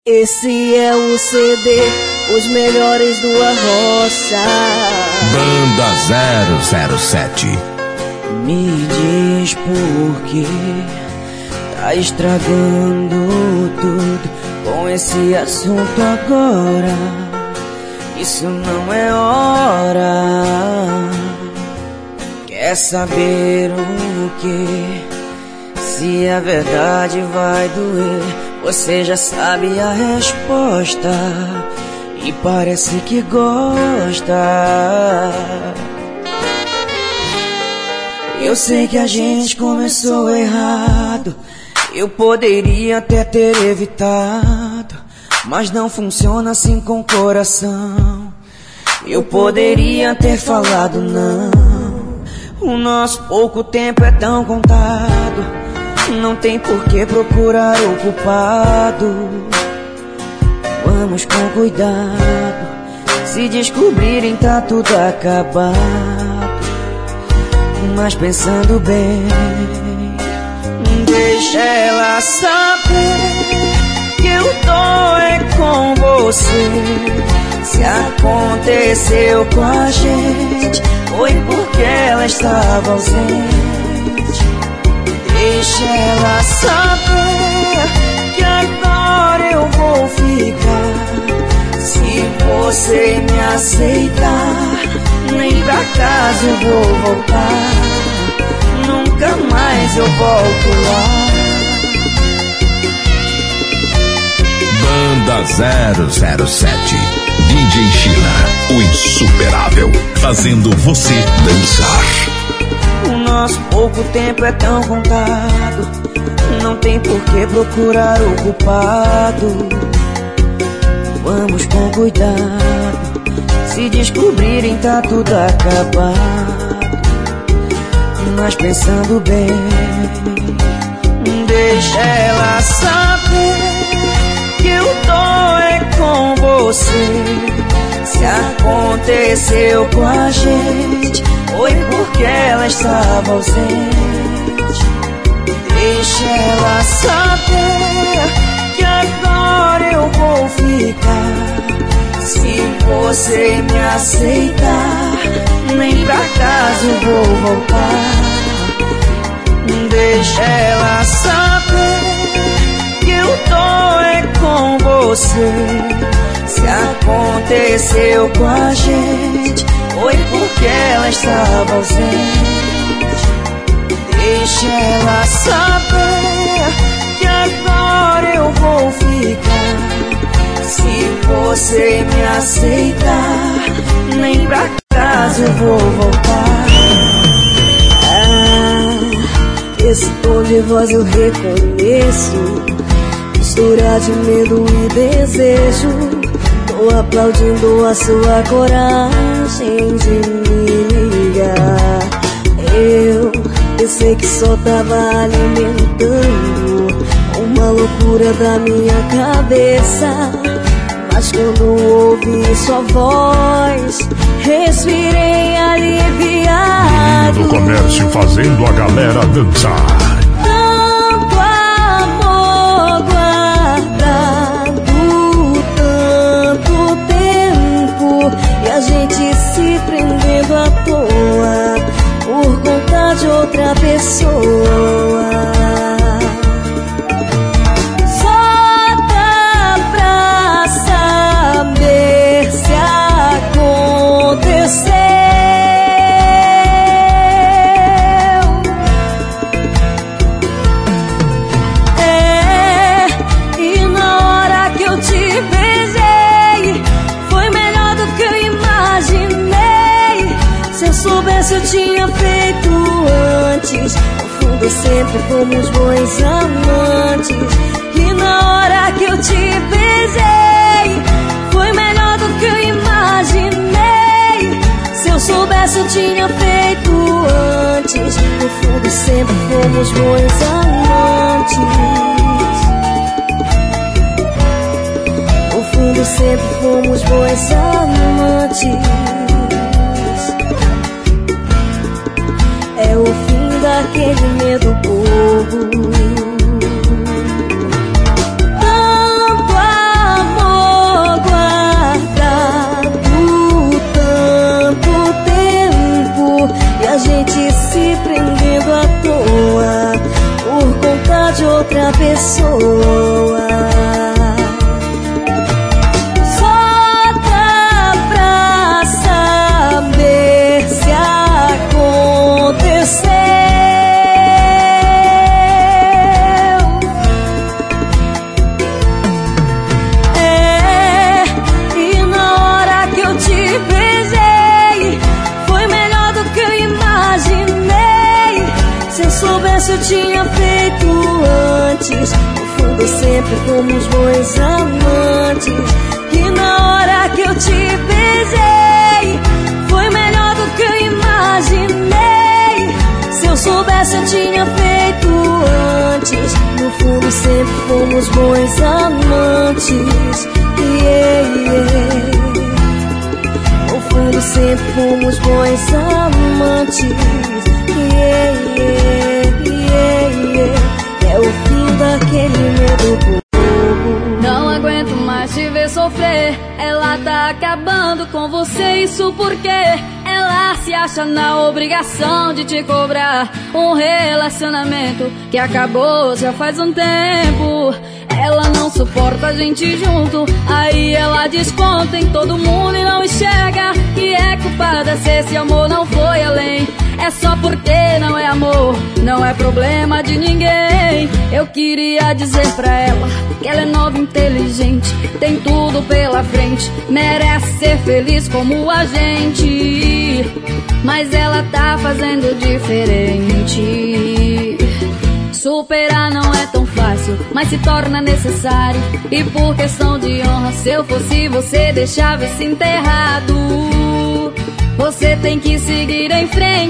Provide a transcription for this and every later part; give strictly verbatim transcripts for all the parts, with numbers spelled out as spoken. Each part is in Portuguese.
Esse é o C D, os melhores do Arrocha. Banda zero zero sete. Me diz por que tá estragando tudo com esse assunto agora. Isso não é hora. Quer saber o que? Se a verdade vai doer, você já sabe a resposta e parece que gosta. Eu sei que a gente começou errado, eu poderia até ter evitado, mas não funciona assim com o coração. Eu poderia ter falado não. O nosso pouco tempo é tão contado, não tem por que procurar o culpado. Vamos com cuidado, se descobrirem tá tudo acabado. Mas pensando bem, deixa ela saber que eu tô é com você. Se aconteceu com a gente, foi porque ela estava ausente. Deixa ela saber que agora eu vou ficar. Se você me aceitar, nem pra casa eu vou voltar. Nunca mais eu volto lá. Banda zero zero sete. D J Sheila, o insuperável, fazendo você dançar. O nosso pouco tempo é tão contado, não tem por que procurar o culpado. Vamos com cuidado, se descobrirem tá tudo acabado. Mas pensando bem, deixa ela saber que eu tô é com você. Se aconteceu com a gente, foi porque ela estava ausente. Deixa ela saber que agora eu vou ficar. Se você me aceitar, nem pra casa eu vou voltar. Deixa ela saber que eu tô é com você. Se aconteceu com a gente, foi porque ela estava ausente. Deixa ela saber que agora eu vou ficar. Se você me aceitar, nem pra casa eu vou voltar. Ah, esse tom de voz eu reconheço, mistura de medo e desejo. Tô aplaudindo a sua coragem de me ligar. Eu pensei que só tava alimentando uma loucura da minha cabeça, mas quando ouvi sua voz, respirei aliviado. Menino do comércio fazendo a galera dançar. Tanto amor guardado, tanto tempo, e a gente se prendendo à toa por conta de outra pessoa. Só dá pra saber se aconteceu. É, e na hora que eu te beijei, foi melhor do que eu imaginei. Se eu soubesse eu tinha feito antes. No fundo sempre fomos bons amantes. E na hora que eu te beijei, foi melhor do que eu imaginei. Se eu soubesse eu tinha feito antes. No fundo sempre fomos bons amantes. No fundo sempre fomos bons amantes. É o fim daquele medo bobo. Tanto eu tinha feito antes. No fundo sempre fomos bons amantes. E na hora que eu te beijei, foi melhor do que eu imaginei. Se eu soubesse eu tinha feito antes. No fundo sempre fomos bons amantes. Yeah, yeah. No fundo sempre fomos bons amantes. Yeah, yeah, yeah, yeah. É o fim daquele medo. Não aguento mais te ver sofrer. Ela tá acabando com você. Isso porque ela se acha na obrigação de te cobrar um relacionamento que acabou já faz um tempo. Ela não suporta a gente junto. Aí ela desconta em todo mundo e não enxerga que é culpada se esse amor não foi além. É só porque não é amor, não é problema de ninguém. Eu queria dizer pra ela que ela é nova, inteligente, tem tudo pela frente, merece ser feliz como a gente. Mas ela tá fazendo diferente. Superar não é tão fácil, mas se torna necessário. E por questão de honra, se eu fosse você, deixava esse enterrado. Você tem que seguir em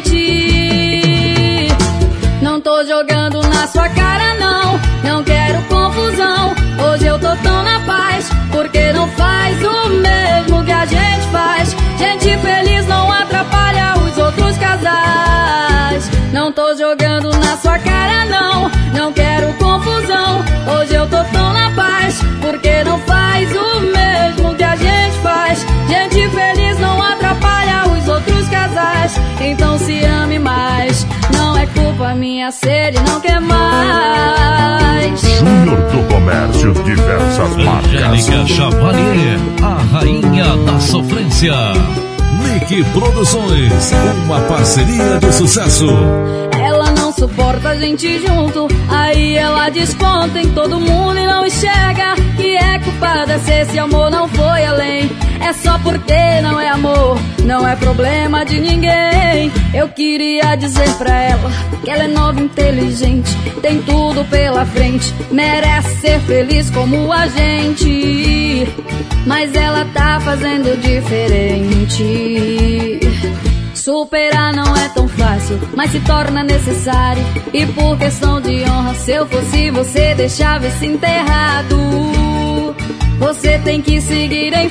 frente. Não tô jogando na sua cara não, não quero confusão. Hoje eu tô tão na paz, porque não faz o mesmo que a gente faz. Gente feliz não atrapalha os outros casais. Não tô jogando na sua cara não, não quero confusão. Hoje eu tô tão na paz, porque não faz o mesmo que a gente faz. Gente feliz não atrapalha os outros casais. Então se ame mais, não é culpa minha se ele não quer mais. Júnior do Comércio, diversas marcas. Angélica Chavalier, a rainha da sofrência. Nick Produções, uma parceria de sucesso. Ela não suporta a gente junto. Aí ela desconta em todo mundo e não enxerga que é culpada se esse amor não foi além. É só porque não é amor, não é problema de ninguém. Eu queria dizer pra ela que ela é nova, inteligente, tem tudo pela frente, merece ser feliz como a gente. Mas ela tá fazendo diferente. Superar não é tão fácil, mas se torna necessário. E por questão de honra, se eu fosse você, deixava esse enterrado. Você tem que seguir em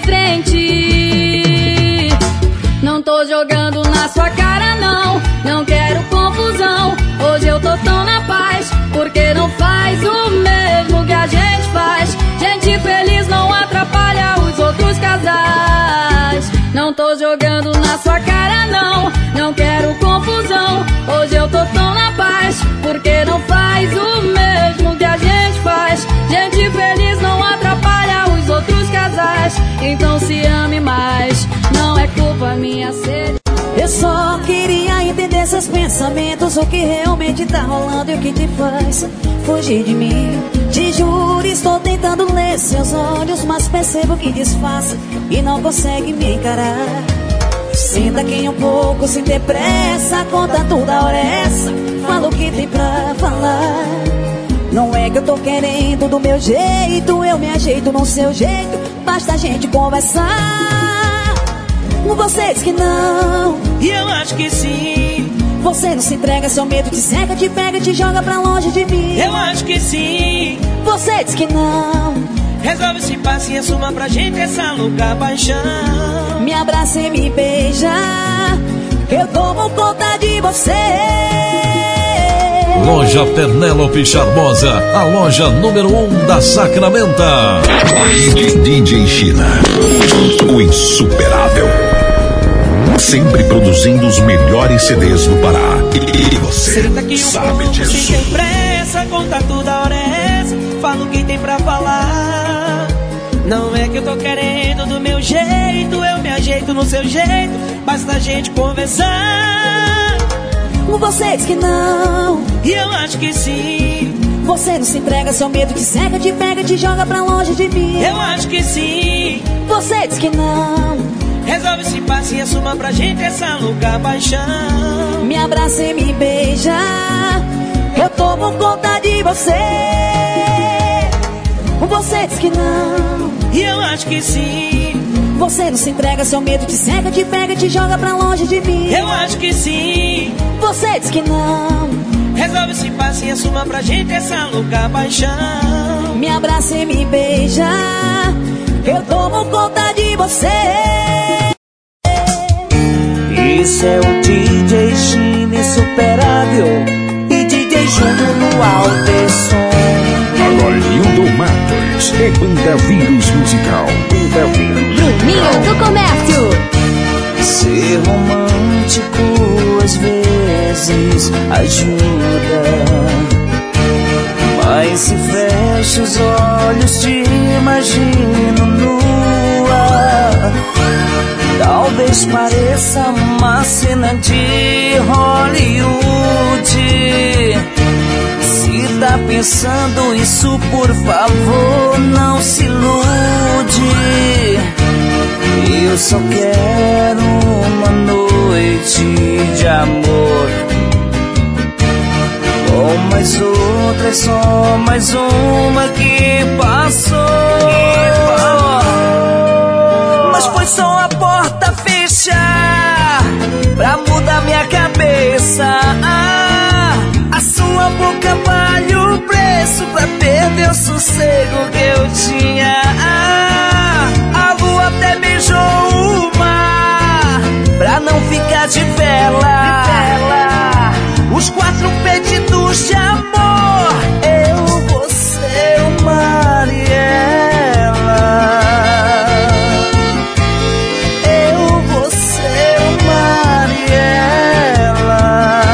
frente. Não tô jogando na sua cara não, não quero confusão. Hoje eu tô tão na paz, porque não faz o mesmo que a gente faz. Gente feliz não atrapalha os outros casais. Não tô jogando na sua cara não, não quero confusão. Hoje eu tô tão na paz, porque não faz o mesmo que a gente faz. Gente feliz não atrapalha os outros casais. Então se ame mais, não é culpa minha ser. Eu só queria entender seus pensamentos, o que realmente tá rolando e o que te faz fugir de mim. Te juro, estou tentando ler seus olhos, mas percebo que disfarça e não consegue me encarar. Senta aqui um pouco, sem ter pressa, conta tudo a hora é essa, fala o que tem pra falar. Não é que eu tô querendo do meu jeito, eu me ajeito no seu jeito, basta a gente conversar. Você diz que não, e eu acho que sim. Você não se entrega, seu medo te cega, te pega, te joga pra longe de mim. Eu acho que sim. Você diz que não, resolve se passa e assuma pra gente essa louca paixão. me abraça e me beija, eu tomo conta de você. Loja Penélope Charmosa, a loja número um da Sacramenta. D J Sheila, o insuperável. Sempre produzindo os melhores C Ds do Pará. E você sabe disso. Sem ter pressa, conta tudo a hora é essa, fala o que tem pra falar. Não é que eu tô querendo do meu jeito, eu me ajeito no seu jeito, basta a gente conversar. Você diz que não, e eu acho que sim. você não se entrega, seu medo te cega, te pega, te joga pra longe de mim. Eu acho que sim. Você diz que não, resolve se passa e assuma pra gente essa louca paixão. me abraça e me beija, eu tomo conta de você. Você diz que não, e eu acho que sim. Você não se entrega, seu medo te cega, te pega, te joga pra longe de mim. Eu acho que sim. Você diz que não, resolve se passa e assuma pra gente essa louca paixão. me abraça e me beija, eu tomo conta de você. Isso é o D J China insuperável e D J Júnior no alto som. Agora Nildo Matos é Banda Vírus Musical. Banda Vírus Bruninho do Comércio. Ser romântico às vezes ajuda, mas se fecha os olhos te imagino nua. Talvez pareça uma cena de Hollywood. Se tá pensando isso, por favor, não se ilude. Eu só quero uma noite de amor, com mais outra, é só mais uma que passou. Mas foi só a porta fechar pra mudar minha cabeça. Ah, a sua boca vale o preço pra perder o sossego que eu tinha. Ah, a lua até beijou o mar pra não ficar de vela. Os quatro pedidos de amor, eu, você, o mar e ela. Eu, você, o mar e ela.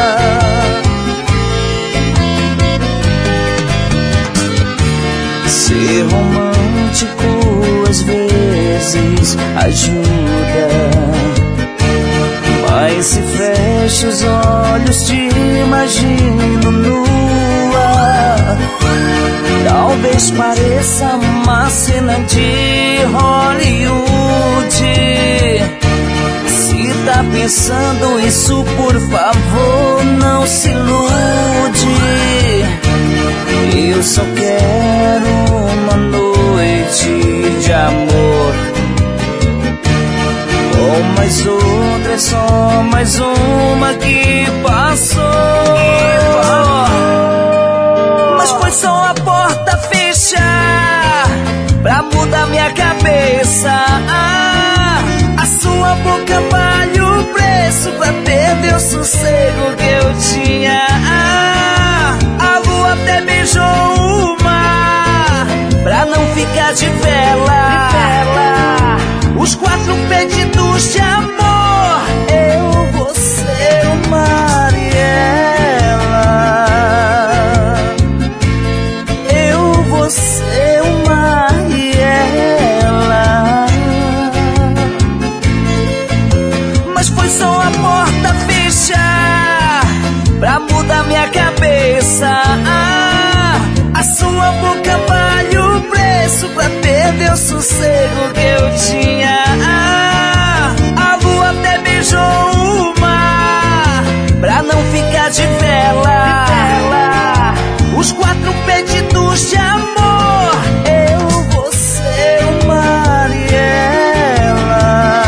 Ser romântico às vezes ajuda, mas se fecha os olhos te imagino nua. Talvez pareça uma cena de Hollywood. Se tá pensando isso, por favor, não se ilude. Eu só quero uma noite de amor, com mais outra, é só mais uma que passou. Mas foi só a porta fechar pra mudar minha cabeça. Ah, a sua boca vale o preço pra perder o sossego que eu tinha. Ah, a lua até beijou o mar pra não ficar de vela. Os quatro pedidos de amor, eu, você, o mar e ela. Eu, você, o mar e ela. Mas foi só a porta fechar pra mudar minha cabeça. Ah, a sua boca vale o preço pra perder o sossego que eu tinha. Ah, a lua até beijou o mar pra não ficar de vela. Os quatro pedidos de amor, eu, você, o mar e ela.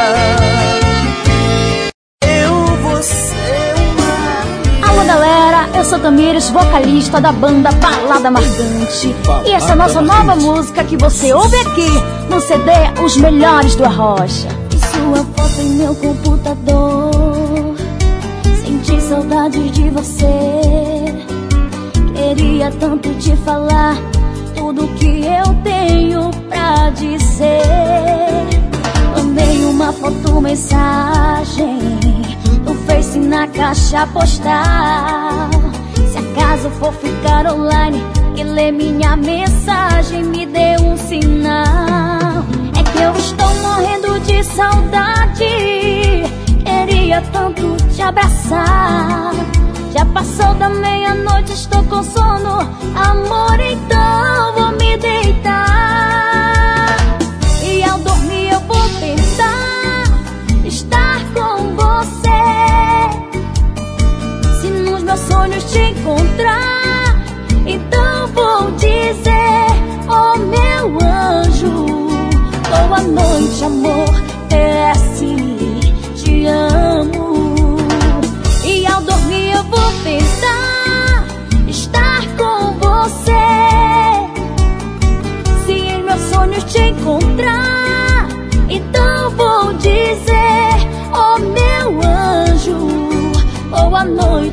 Eu, você, o mar e ela. Alô galera, eu sou Tamires, vocalista da banda Balada Marcante. E essa é a nossa nova música que você ouve aqui no C D Os Melhores do Arrocha. E sua foto em meu computador, senti saudade de você. Queria tanto te falar tudo que eu tenho pra dizer. Mandei uma foto, mensagem no Face, na caixa postal. Se acaso for ficar online e ler minha mensagem, me dê um sinal. É que eu estou morrendo de saudade, queria tanto te abraçar. Já passou da meia-noite, estou com sono, amor, então vou me deitar. E ao dormir eu vou tentar estar com você. Se nos meus sonhos te encontrar,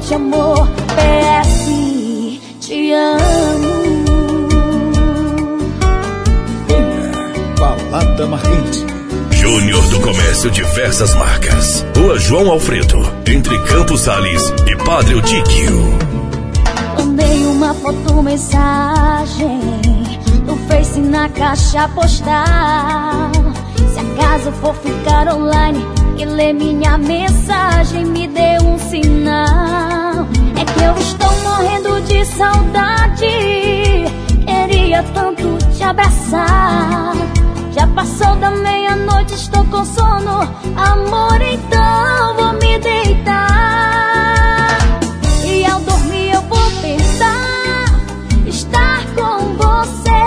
noite, amor. P S, te amo. Balada Marcante. Júnior do Comércio Diversas Marcas. Rua João Alfredo, entre Campos Sales e Padre Eudíquio. Mandei uma foto, mensagem no Face, na caixa postal. Se acaso for ficar online e ler minha mensagem, me dê um sinal. É que eu estou morrendo de saudade, queria tanto te abraçar. Já passou da meia-noite, estou com sono, amor, então vou me deitar. E ao dormir eu vou pensar, estar com você.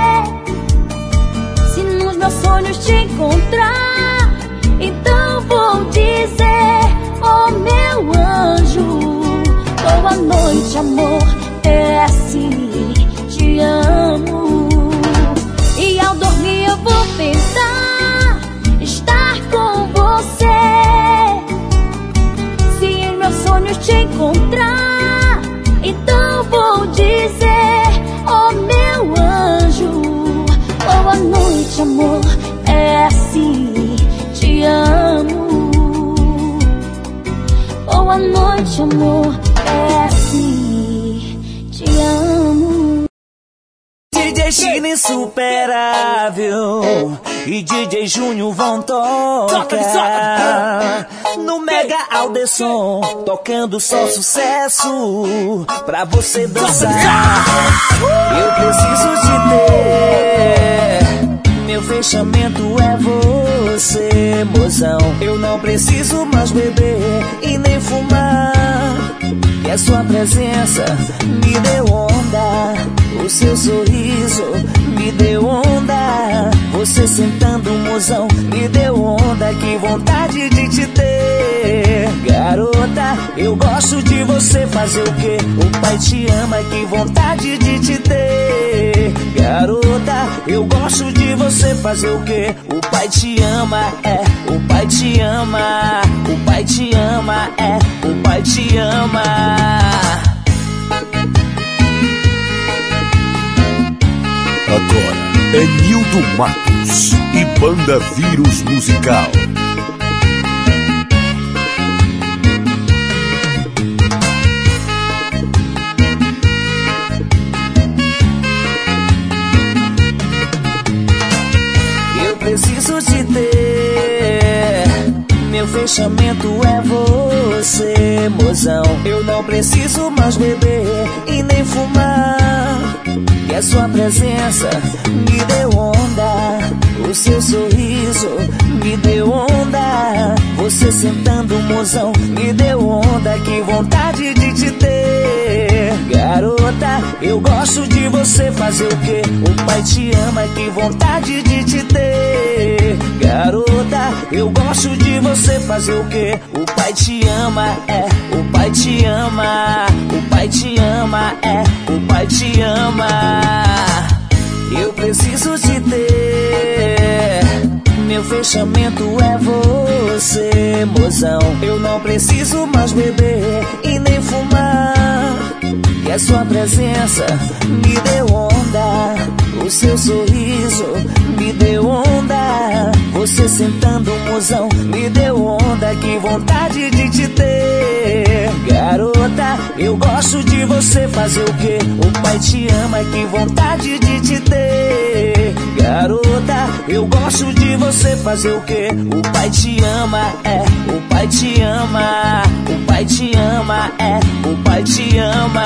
Se nos meus sonhos te encontrar, então vou dizer, oh meu anjo, boa noite, amor, P S, te amo. E ao dormir eu vou pensar, estar com você. Se em meus sonhos te encontrar, então vou dizer, oh meu anjo, boa noite, amor, P S, te amo. Boa noite, amor, P S, te amo. D J China insuperável e D J Júnior vão tocar no Mega Alderson, tocando só sucesso pra você dançar. Eu preciso te ter, meu fechamento é você, mozão. Eu não preciso mais beber e nem fumar, que a sua presença me deu onda. O seu sorriso me deu onda. Você sentando, mozão, me deu onda. Que vontade de te ter, garota. Eu gosto de você, fazer o quê? O pai te ama. Que vontade de te ter, garota. Eu gosto de você, fazer o quê? O pai te ama, é. O pai te ama. O pai te ama, é. O pai te ama. Agora é Nildo Matos e Banda Vírus Musical. Eu preciso te ter, meu fechamento é você, mozão. Eu não preciso mais beber e nem fumar, que a sua presença me deu onda. O seu sorriso me deu onda. Você sentando, mozão, me deu onda. Que vontade de te ter, garota. Eu gosto de você, fazer o quê? O pai te ama. Que vontade de te ter, garota. Eu gosto de você, fazer o quê? O pai te ama, é. O pai te ama. O pai te ama, é. O pai te ama. Eu preciso te ter, meu fechamento é você, mozão. Eu não preciso mais beber e nem fumar, que a sua presença me deu onda. O seu sorriso me deu onda. Você sentando, mozão, me deu onda. Que vontade de te ter, garota. Eu gosto de você, fazer o quê? O pai te ama. Que vontade de te ter, garota. Eu gosto de você, fazer o quê? O pai te ama, é. O pai te ama. O pai te ama, é. O pai te ama.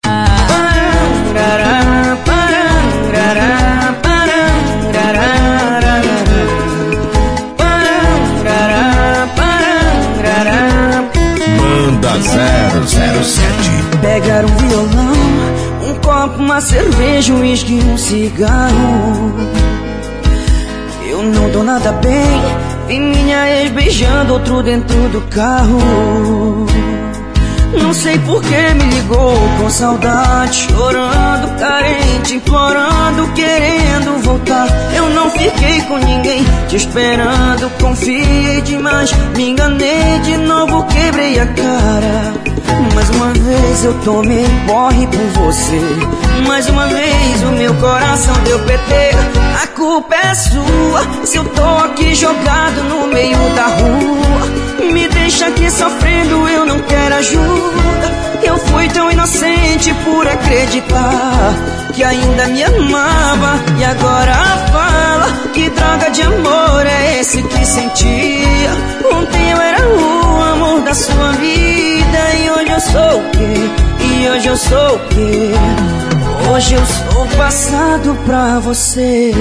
Manda zero zero sete. Pegar um violão, um copo, uma cerveja, um uísque e um cigarro. Eu não tô nada bem, vi minha ex beijando outro dentro do carro. Não sei por que me ligou com saudade, chorando, carente, implorando, querendo voltar. Eu não fiquei com ninguém, te esperando, confiei demais, me enganei de novo, quebrei a cara. Mais uma vez eu tomei porre por você, mais uma vez o meu coração deu P T. A culpa é sua, se eu tô aqui jogado no meio da rua. Me deixa aqui sofrendo, eu não quero ajuda. Eu fui tão inocente por acreditar que ainda me amava, e agora fala que droga de amor é esse que sentia. Ontem eu era o amor da sua vida, e hoje eu sou o quê? E hoje eu sou o quê? Hoje eu sou passado pra você.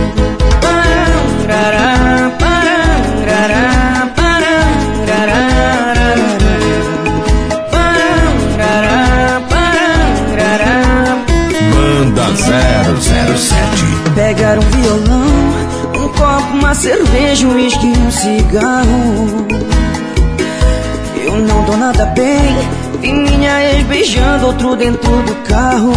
Parará, parará, parará, Manda zero zero sete. Pegar um violão, um copo, uma cerveja, um uísque e um cigarro. Eu não tô nada bem, vi minha ex beijando outro dentro do carro.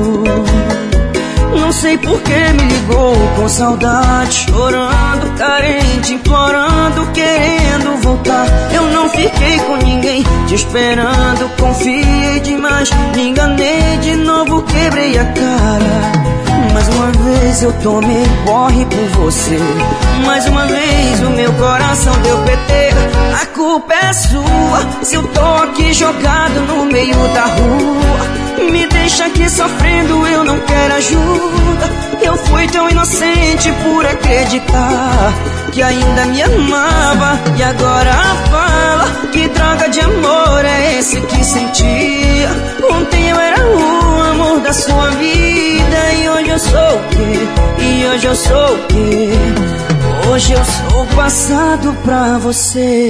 Não sei por que me ligou com saudade, chorando, carente, implorando, querendo voltar. Eu não fiquei com ninguém, te esperando, confiei demais, me enganei de novo, quebrei a cara. Mais uma vez eu tomei porre por você, mais uma vez o meu coração deu P T. A culpa é sua, se eu tô aqui jogado no meio da rua. Me deixa aqui sofrendo, eu não quero ajuda. Eu fui tão inocente por acreditar que ainda me amava, e agora fala que droga de amor é esse que sentia. Ontem eu era o amor da sua vida, e hoje eu sou o quê? E hoje eu sou o quê? Hoje eu sou passado pra você.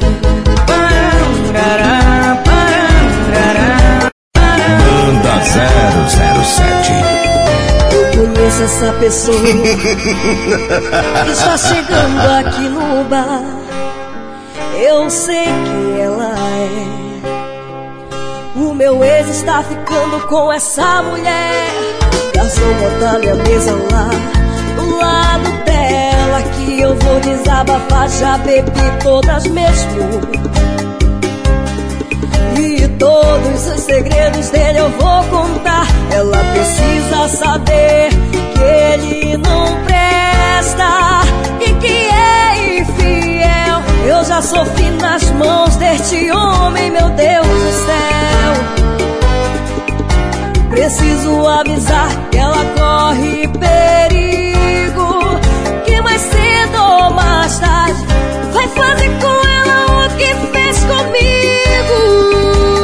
Parará, parará, Manda zero zero sete. Eu conheço essa pessoa que está chegando aqui no bar. Eu sei que ela é. O meu ex está ficando com essa mulher. Garçom, bota-lhe a mesa lá do lado dela, que eu vou desabafar. Já bebi todas mesmo, e todos os segredos dele eu vou contar. Ela precisa saber que ele não presta e que é infiel. Eu já sofri nas mãos deste homem, meu Deus do céu. Preciso avisar que ela corre perigo, que mais cedo ou mais tarde vai fazer com ela o que fez comigo.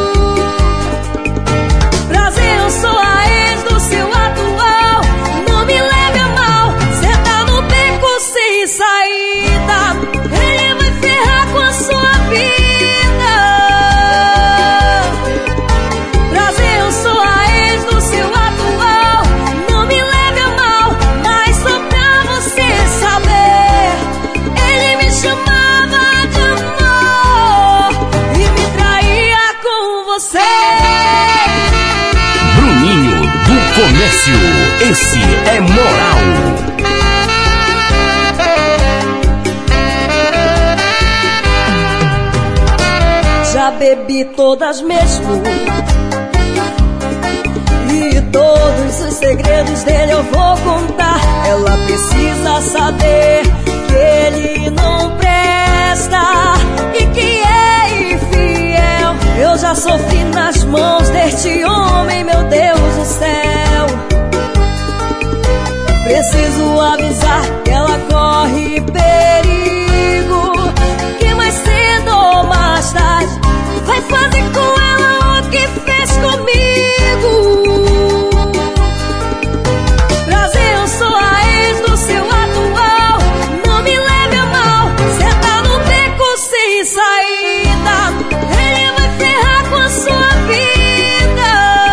Prazer, eu sou a ex do seu atual. Não me leve a mal, cê tá no beco sem saída. Ele vai ferrar com a sua vida. Prazer, eu sou a ex do seu atual. Não me leve a mal, mas só pra você saber, ele me chamava de amor e me traía com você. Bruninho do Comércio, esse é moral. Já bebi todas mesmo, e todos os segredos dele eu vou contar. Ela precisa saber que ele não presta e que é infiel. Eu já sofri nas mãos deste homem, meu Deus do céu. Preciso avisar que ela corre perigo, que mais cedo ou mais tarde vai fazer com ela o que fez comigo. Prazer, eu sou a ex do seu atual. Não me leve a mal, cê tá no beco sem saída. Ele vai ferrar com a sua vida.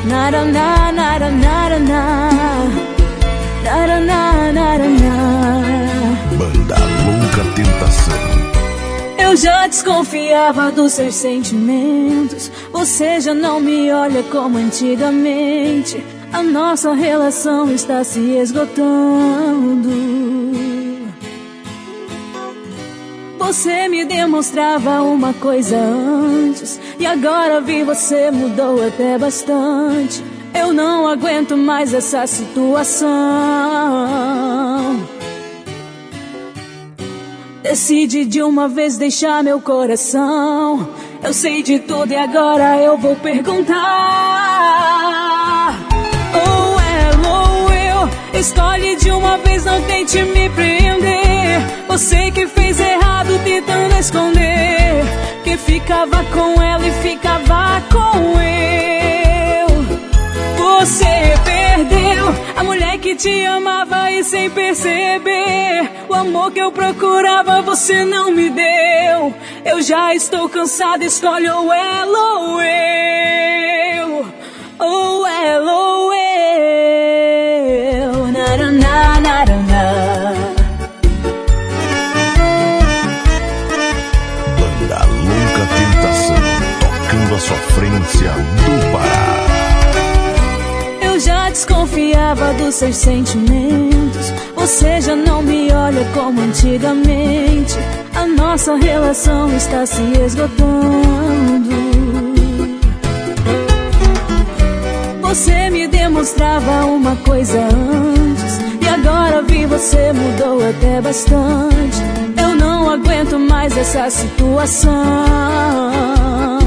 Nara, na, nara, nara, na. Nara, na, nara, na. Banda Louca Tentação. Eu já desconfiava dos seus sentimentos. Você já não me olha como antigamente. A nossa relação está se esgotando. Você me demonstrava uma coisa antes, e agora vi você mudou até bastante. Eu não aguento mais essa situação. Decide de uma vez deixar meu coração. Eu sei de tudo e agora eu vou perguntar. Ou ela ou eu, escolhe de uma vez, não tente me prender. Você que fez errado tentando esconder, que ficava com ela e ficava com eu. Você perdeu a mulher que te amava e sem perceber, o amor que eu procurava você não me deu. Eu já estou cansada, escolhe ou ela ou eu. Ou ela ou eu. Naraná, naraná. Banda Louca Tentação, tocando a sofrência do Pará. Eu já desconfiava dos seus sentimentos. Você já não me olha como antigamente. A nossa relação está se esgotando. Você me demonstrava uma coisa antes, e agora vi você mudou até bastante. Eu não aguento mais essa situação.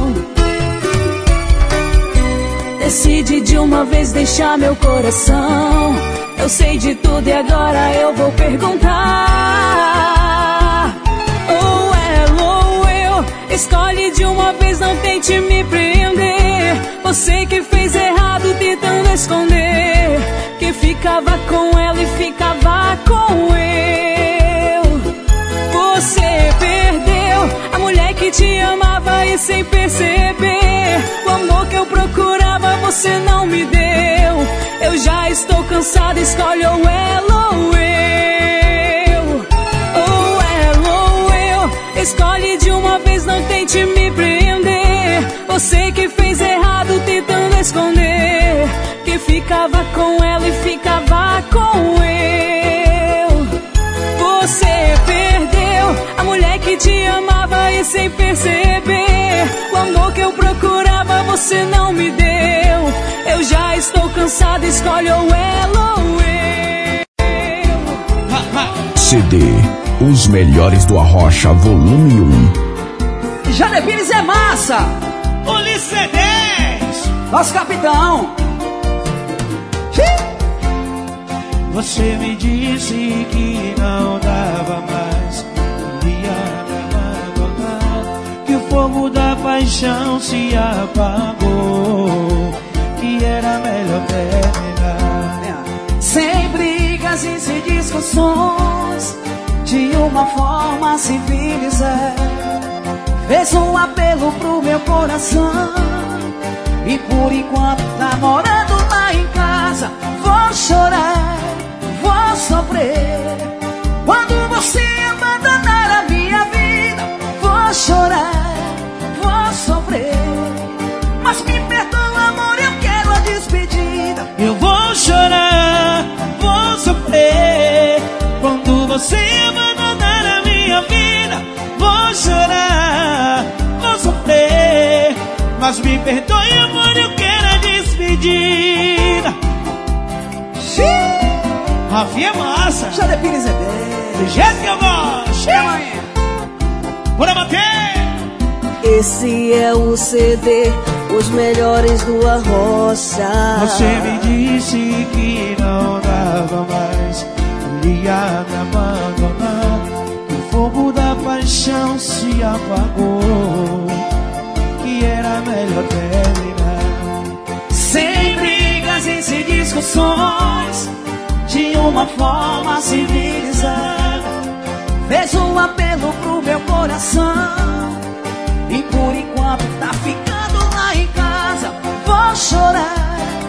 Decide de uma vez deixar meu coração. Eu sei de tudo e agora eu vou perguntar. Ou ela ou eu, escolhe de uma vez, não tente me prender. Você que fez errado tentando esconder, que ficava com ela e ficava com eu. Você perdeu a mulher que te amava e sem perceber, o amor que eu procurava você não me deu. Eu já estou cansada, escolhe ou ela ou eu. Ou ela ou eu, escolhe de uma vez, não tente me prender. Você que fez errado tentando esconder, que ficava com ela e ficava com eu. Você perdeu a mulher que te amava e sem perceber, o amor que eu procurava você não me deu. Eu já estou cansada, escolhe ou ela ou eu. C D Os Melhores do Arrocha, volume um. Janepires é massa! Ulisses dez, Nosso capitão! você me disse que não dava mais, ia me abandonar, que o fogo da paixão se apagou, que era melhor terminar. Sem brigas e sem discussões, de uma forma civilizada. Fez um apelo pro meu coração, e por enquanto tá morando lá em casa. Vou chorar, vou sofrer, quando você abandonar a minha vida. Vou chorar, vou sofrer, mas me perdoa, amor, eu quero a despedida. Eu vou chorar, vou sofrer, quando você abandonar a minha vida. Vou chorar, vou sofrer, mas me perdoe, amor, eu quero a despedida. Rafinha é massa. Janepires é dez. Do jeito que eu gosto. Bora bater. Esse é o C D Os Melhores do Arrocha. Você me disse que não dava mais, ia me abandonar, que o fogo da paixão se apagou, que era melhor terminar. Sem brigas e sem discussões, de uma forma civilizada. Fez um apelo pro meu coração, e por enquanto tá ficando lá em casa. Vou chorar,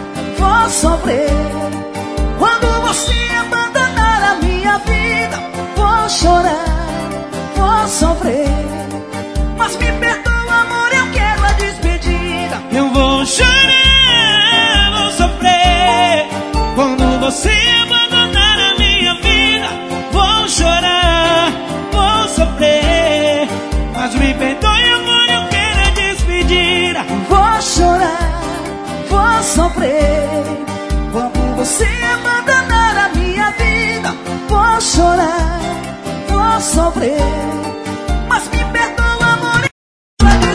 vou sofrer. Quando você abandonar a minha vida, vou chorar, vou sofrer. Mas me perdoa, amor, eu quero a despedida. Eu vou chorar, vou sofrer. Quando você abandonar a minha vida, vou chorar, vou sofrer. Mas me perdoe, amor, eu quero a despedida. Vou chorar, vou sofrer. Quando você abandonar a minha vida, vou chorar, vou sofrer. Mas me perdoa, amor, eu quero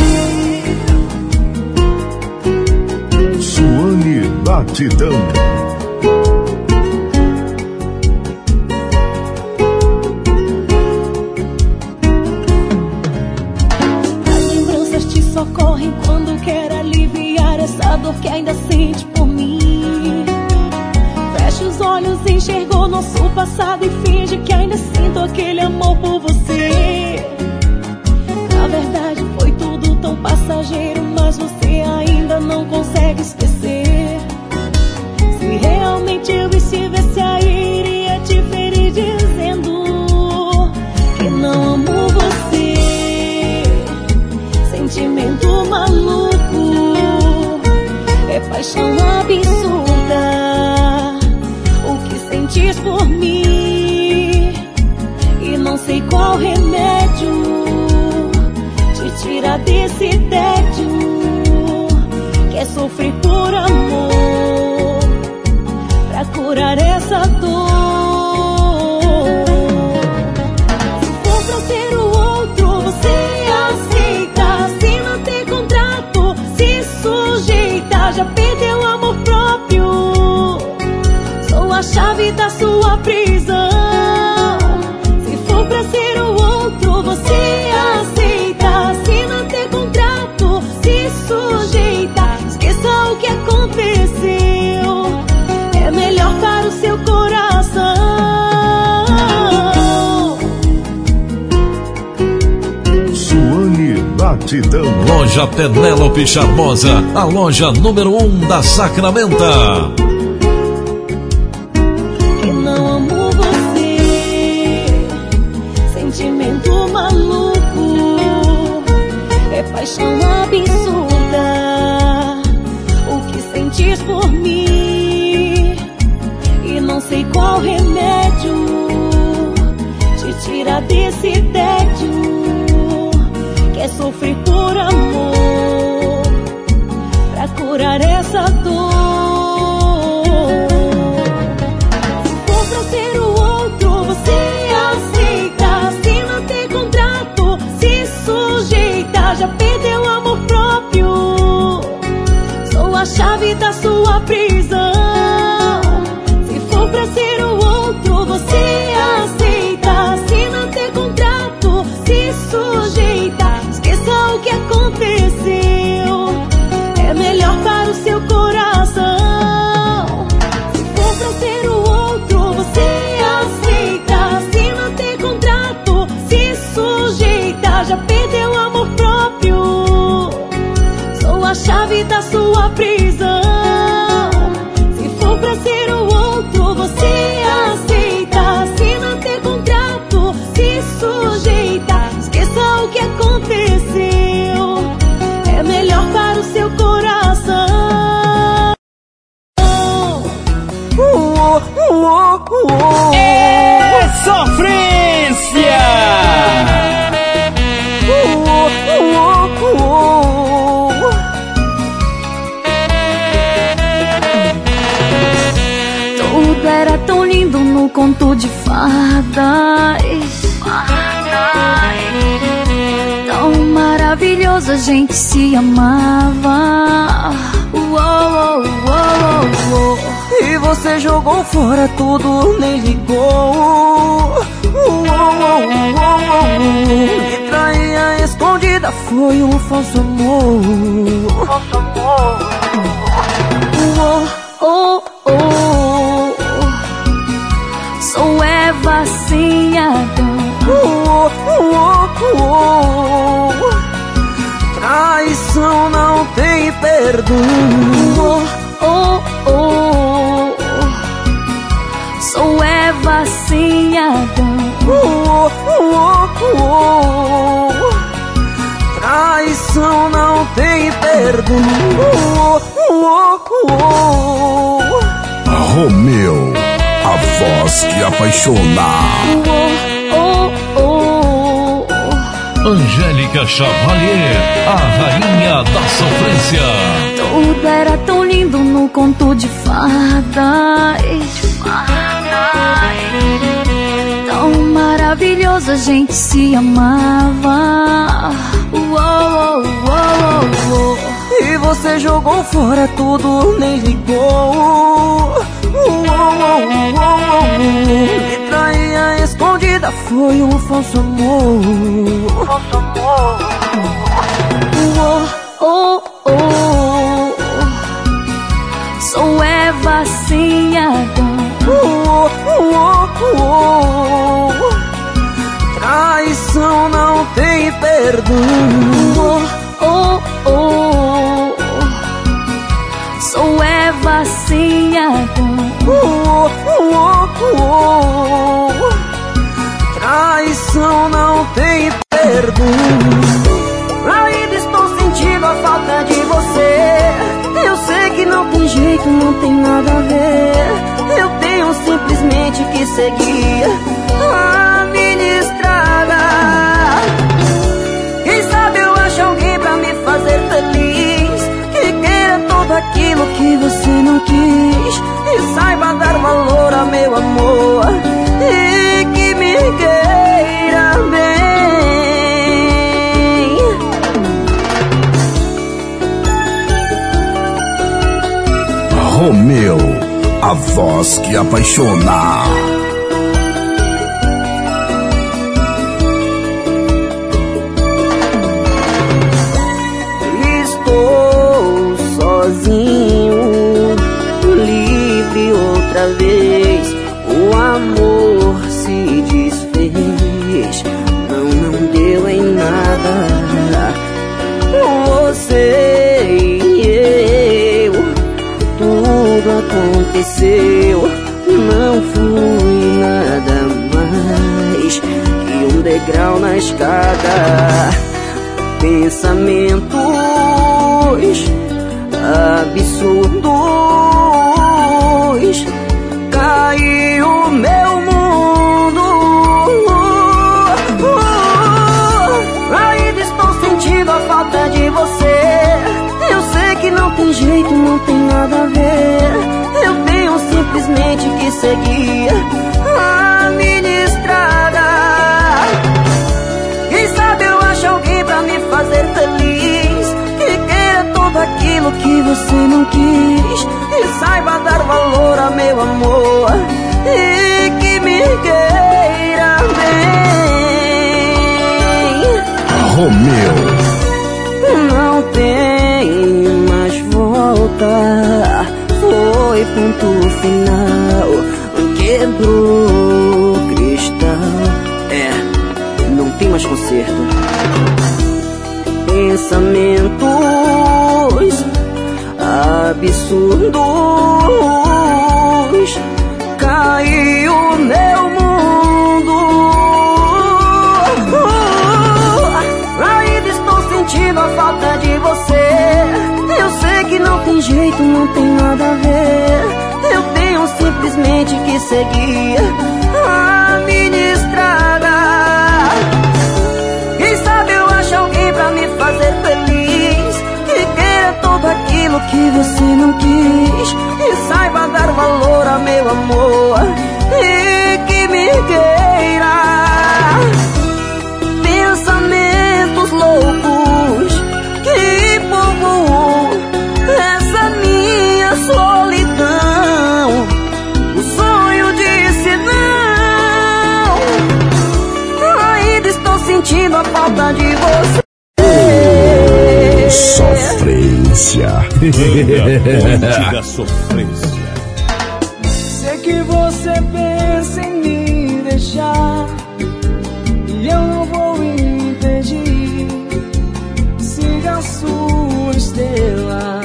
a despedida. Suane Batidão. Socorrem quando quer aliviar essa dor que ainda sente por mim. Fecha os olhos, enxergou nosso passado e finge que ainda sinto aquele amor por você. Na verdade foi tudo tão passageiro, mas você ainda não consegue esquecer. Se realmente eu estivesse aí, iria te ferir dizendo que não amo você. Sentimento maluco, é paixão absurda. O que sentes por mim, e não sei qual remédio te tira desse tédio. Quer sofrer por amor, pra curar essa dor. Se for pra ser o outro, você aceita. Já perdeu o amor próprio, sou a chave da sua prisão. Se for pra ser o outro, você aceita. Assina ter contrato, se sujeita. Esqueça o que aconteceu, é melhor para o seu coração. Suane Batidão. Loja Penélope Charmosa, a loja número um da Sacramenta. Que não amo você, sentimento maluco, é paixão absurda. O que sentes por mim, e não sei qual remédio te tira desse tédio. Quer sofrer por amor, pra curar essa dor. Se for pra ser o outro, você aceita. Assina ter contrato, se sujeita. Já perdeu o amor próprio, sou a chave da sua prisão. Se for pra ser o outro, você aceita. Assina ter contrato, se sujeita. Esqueça o que aconteceu, é melhor para o seu coração. Se for pra ser o outro, você aceita. Assina ter contrato, se sujeita. Já perdeu o amor próprio, sou a chave da sua prisão. Se for pra ser o outro, você aceita. Assina ter contrato, se sujeita. Esqueça o que aconteceu, é melhor para o seu coração. Uh, uh, uh, uh. É sofrência! Uh, uh, uh, uh. Tudo era tão lindo no conto de fadas. Tão maravilhoso, a gente se amava. Uou, uou, uou, uou. E você jogou fora tudo, nem ligou. Uou, uou, uou, uou. Me traía escondida, foi um falso amor. Falso amor. Uou, oh, oh. Sou Eva sem Adão. Uou, uou, uou. Traição não tem perdão. Oh, oh, oh. perdoa. Romeu, a voz que apaixona. Angélica Chavalier, a rainha da sofrência. Tudo era tão lindo no conto de fadas. Tão maravilhoso, a gente se amava. Uou, uou, uou. E você jogou fora tudo, nem ligou. Me traía escondida, foi um falso amor. Falso amor. Oh, oh, oh. Sou Eva sem Adão. Oh, oh, oh. Traição não tem perdão. Oh, oh, oh. Sou Eva sem Adão. Oh, oh, oh. Traição não tem perdão. Ainda estou sentindo a falta de você. Eu sei que não tem jeito, não tem nada a ver. Eu tenho simplesmente que seguir a minha estrada. Quem sabe eu acho alguém pra me fazer feliz, que queira tudo aquilo que você não quis, e saiba dar valor ao meu amor, e que me queira bem. Romeu, a voz que apaixona. Estou sozinho, livre outra vez. O amor se desfez, não, não deu em nada. Você e eu, tudo aconteceu, não fui nada mais que um degrau na escada. Pensamentos absurdos, caiu meu mundo. Ainda estou sentindo a falta de você. Eu sei que não tem jeito, não tem nada a ver. Eu tenho simplesmente que seguir a minha estrada. Quem sabe eu acho alguém pra me fazer feliz, que queira tudo aquilo que você não quis, e saiba dar valor ao meu amor, e que me queira bem. Romeu, não tem mais volta, foi ponto final, quebrou o cristal. É, não tem mais conserto. Pensamentos absurdos, caiu meu mundo. Ainda estou sentindo a falta de você. Eu sei que não tem jeito, não tem nada a ver. Eu tenho simplesmente que seguir a minha estrada. Quem sabe eu acho alguém pra me fazer feliz, que queira tudo aquilo que você não quis, e saiba dar valor ao meu amor, e que me queira. Pensamentos loucos que povoam essa minha solidão. O sonho disse não. Ainda estou sentindo a falta de você. Sofrência. Ponte da sofrência. Sei que você pensa em me deixar, e eu não vou impedir. Siga a sua estrela.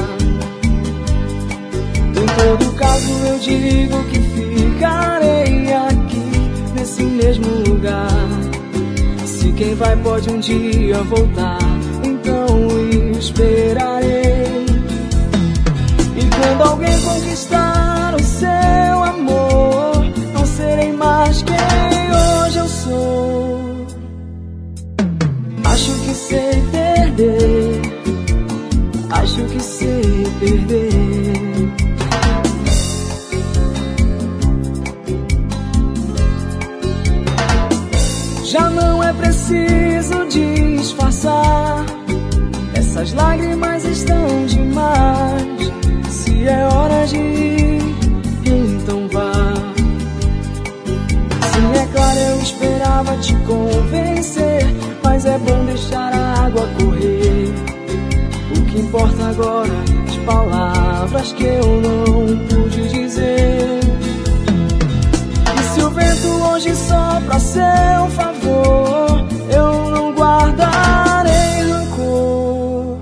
Em todo caso eu digo que ficarei aqui nesse mesmo lugar. Se quem vai pode um dia voltar, então não esperarei. E quando alguém conquistar o seu amor, não serei mais quem hoje eu sou. Acho que sei perder, acho que sei perder. Já não é preciso disfarçar, essas lágrimas estão demais. Se é hora de ir, então vá. Sim, é claro, eu esperava te convencer, mas é bom deixar a água correr. O que importa agora, as palavras que eu não pude dizer. E se o vento hoje sopra a seu favor, eu não guardarei rancor.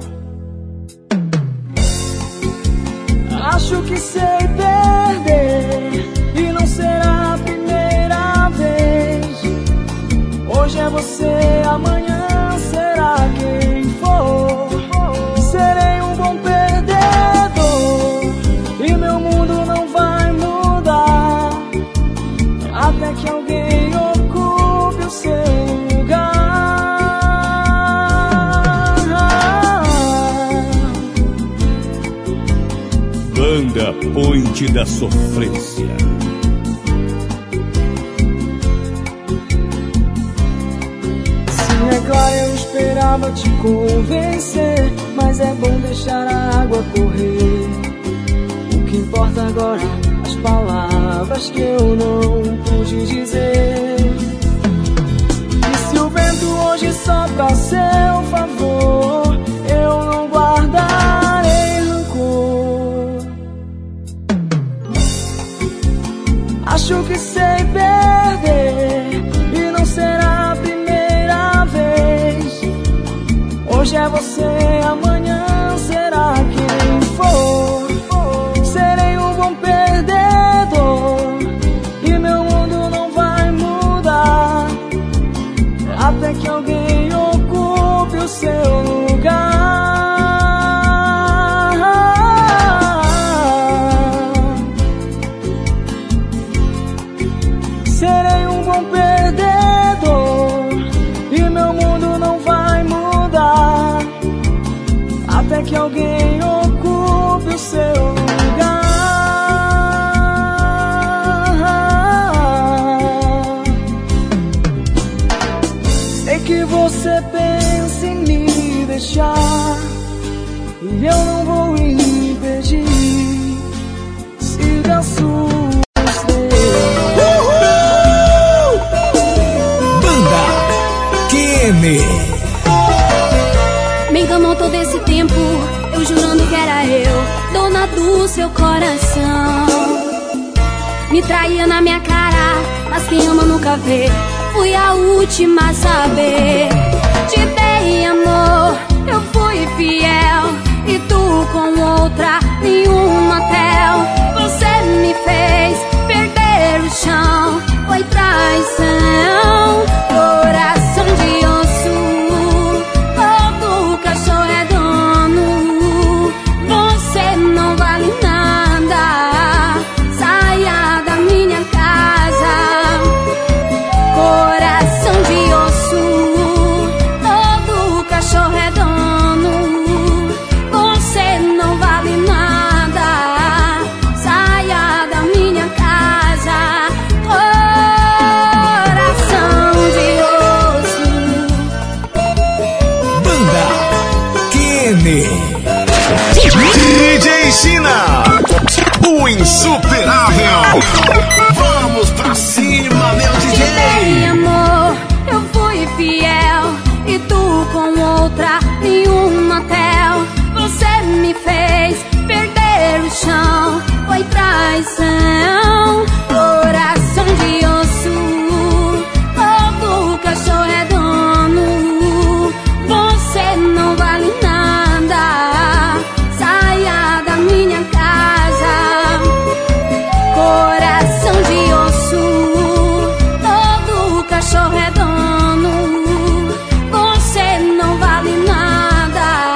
Acho que sei perder e não será a primeira vez. Hoje é você, amanhã será quem for. Serei um bom perdedor e meu mundo não vai mudar até que alguém ocupe o seu lugar. Banda Ponte da Sofrência. Sim, é claro, eu esperava te convencer, mas é bom deixar a água correr. O que importa agora, as palavras que eu não pude dizer. E se o vento hoje sopra a seu favor, eu não guardarei rancor. Acho que sei perder e não será a primeira vez. Hoje é você, amanhã será quem for. Serei um bom perdedor e meu mundo não vai mudar até que alguém ocupe o seu lugar. Serei um bom perdedor e meu mundo não vai mudar até que alguém ocupe o seu lugar. Sei que você pensa em me deixar e eu não vou impedir. Siga a sua estrela. Banda Kenny. Me enganou todo esse tempo, eu jurando que era eu, dona do seu coração. Me traía na minha cara, mas quem ama nunca vê. Fui a última a saber. Te dei amor, eu fui fiel, e tu com outra em um motel. Você me fez perder o chão, foi traição. Coração de osso, todo cachorro é dono. Você não vale nada, saia da minha casa. Coração de osso, todo cachorro é dono. Você não vale nada, saia da minha casa. Coração de osso. Banda Kenny. D J China, o insuperável. Vamos pra cima, meu Te D J. dei amor, eu fui fiel, e tu com outra em um motel. Você me fez perder o chão, foi traição. Coração de osso, todo cachorro é dono. Você não vale nada, saia da minha casa. Coração de osso, todo cachorro é dono. Você não vale nada,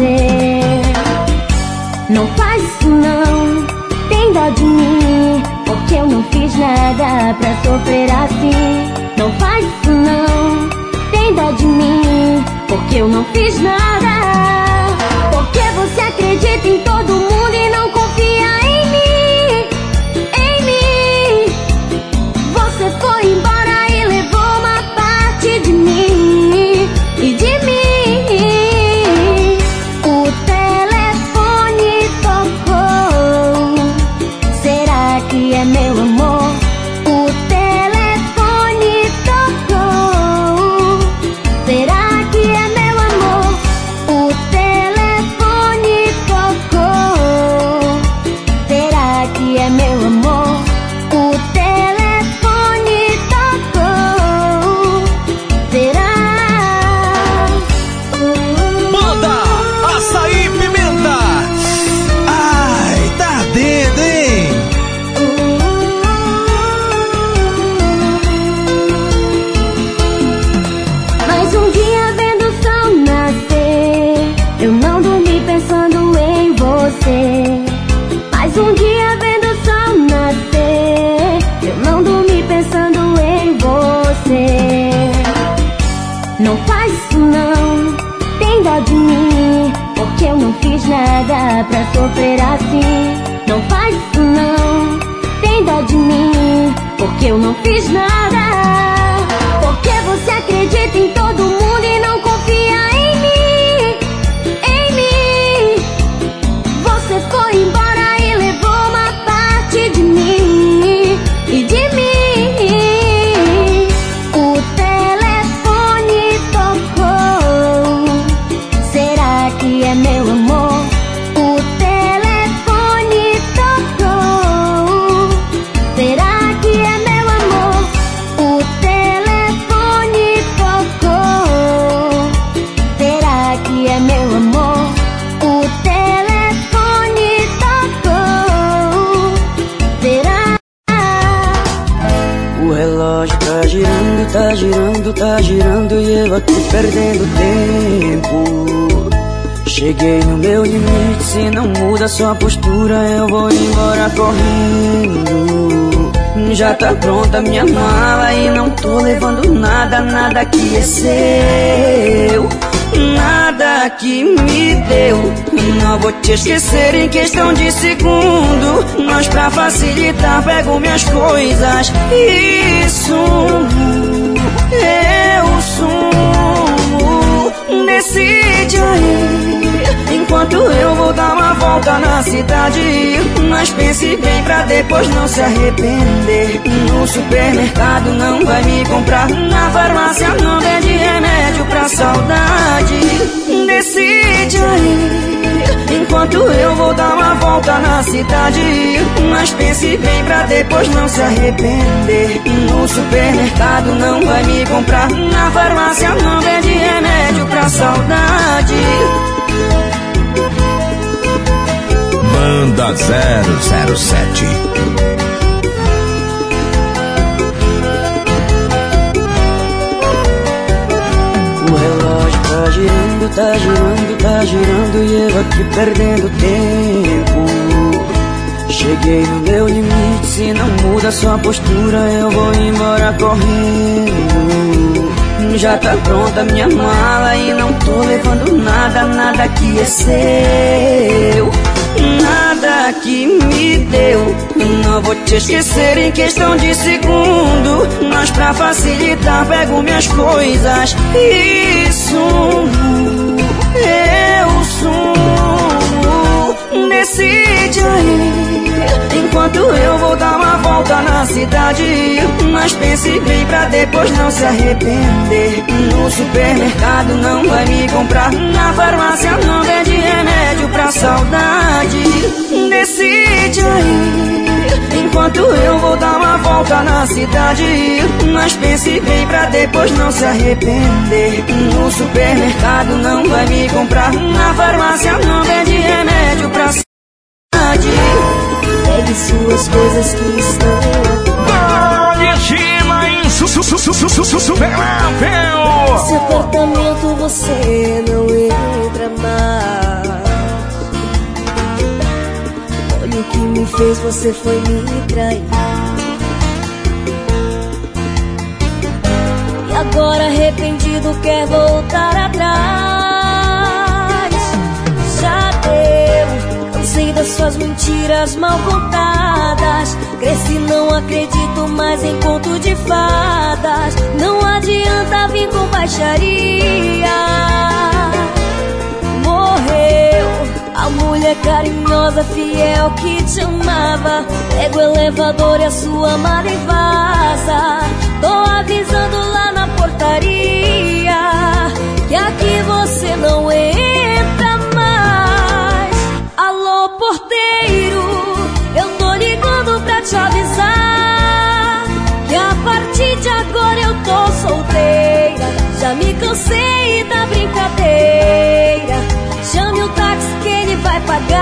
você. Não faz isso não, tem dó de mim, porque eu não fiz nada pra sofrer assim. Não faz isso não, tem dó de mim, porque eu não fiz nada. Porque você acredita em todo mundo e não confia em mim, em mim. Você foi embora e levou uma parte de mim e de mim. O telefone tocou, será que é meu amor? O telefone tocou, será que é meu amor? O telefone tocou, será que é meu amor? O telefone tocou, será? Manda Açaí Pimenta. Ai, tá dentro, hein? Mais um dia vendo o sol nascer, eu não dormi pensando em você. Mais um dia vendo o sol nascer, eu não dormi pensando em você. Não faz isso não, tem dó de mim, porque eu não fiz nada pra sofrer assim. Não faz isso não, tem dó de mim, porque eu não fiz nada. Porque você acredita em todo mundo e não confia em mim, em mim. Você foi embora e levou uma parte de mim e de mim. O telefone tocou, será que é meu amor? O telefone tocou, será que é meu amor? O telefone tocou, será que é meu amor? O telefone tocou, será? O relógio tá girando, tá girando, tá girando e eu aqui perdendo tempo. Cheguei no meu limite, se não muda sua postura eu vou embora correndo. Já tá pronta minha mala e não tô levando nada, nada que é seu, nada que me deu. Não vou te esquecer em questão de segundo, mas pra facilitar pego minhas coisas e sumo, eu sumo. Decide aí, enquanto eu vou dar uma volta na cidade. Mas pense bem pra depois não se arrepender. No supermercado não vai me comprar, na farmácia não vende remédio pra saudade. Decide aí, enquanto eu vou dar uma volta na cidade. Mas pense bem pra depois não se arrepender. No supermercado não vai me comprar, na farmácia não vende remédio pra saudade. Banda zero zero sete. O relógio tá girando, tá girando, tá girando e eu aqui perdendo tempo. Cheguei no meu limite, se não muda sua postura eu vou embora correndo. Já tá pronta minha mala e não tô levando nada, nada que é seu, nada que me deu. Não vou te esquecer em questão de segundo, mas pra facilitar pego minhas coisas e sumo, eu sumo. Decide aí, enquanto eu vou dar uma volta na cidade. Mas pense bem pra depois não se arrepender. No supermercado não vai me comprar, na farmácia não vende remédio pra saudade. Decide aí, enquanto eu vou dar uma volta na cidade. Mas pense bem pra depois não se arrepender. No supermercado não vai me comprar, na farmácia não vende remédio pra saudade. Pegue suas coisas que estão Olha, Gima insuperável. nesse apartamento você não entra mais. o que me fez você foi me trair. E agora arrependido quer voltar atrás. Já deu, cansei das suas mentiras mal contadas. Cresci, não acredito mais em conto de fadas. Não adianta vir com baixaria. Morreu a mulher carinhosa, fiel que te amava. Pega o elevador e a sua mala e vaza. Tô avisando lá na portaria que aqui você não entra mais. Alô, porteiro, eu tô ligando pra te avisar que a partir de agora eu tô solteira. Já me cansei da brincadeira. Chame o táxi que ele vai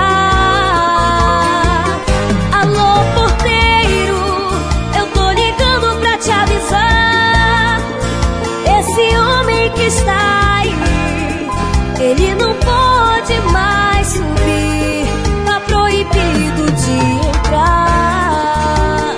pagar. Alô, porteiro, eu tô ligando pra te avisar. Esse homem que está aí, ele não pode mais subir. Tá proibido de entrar.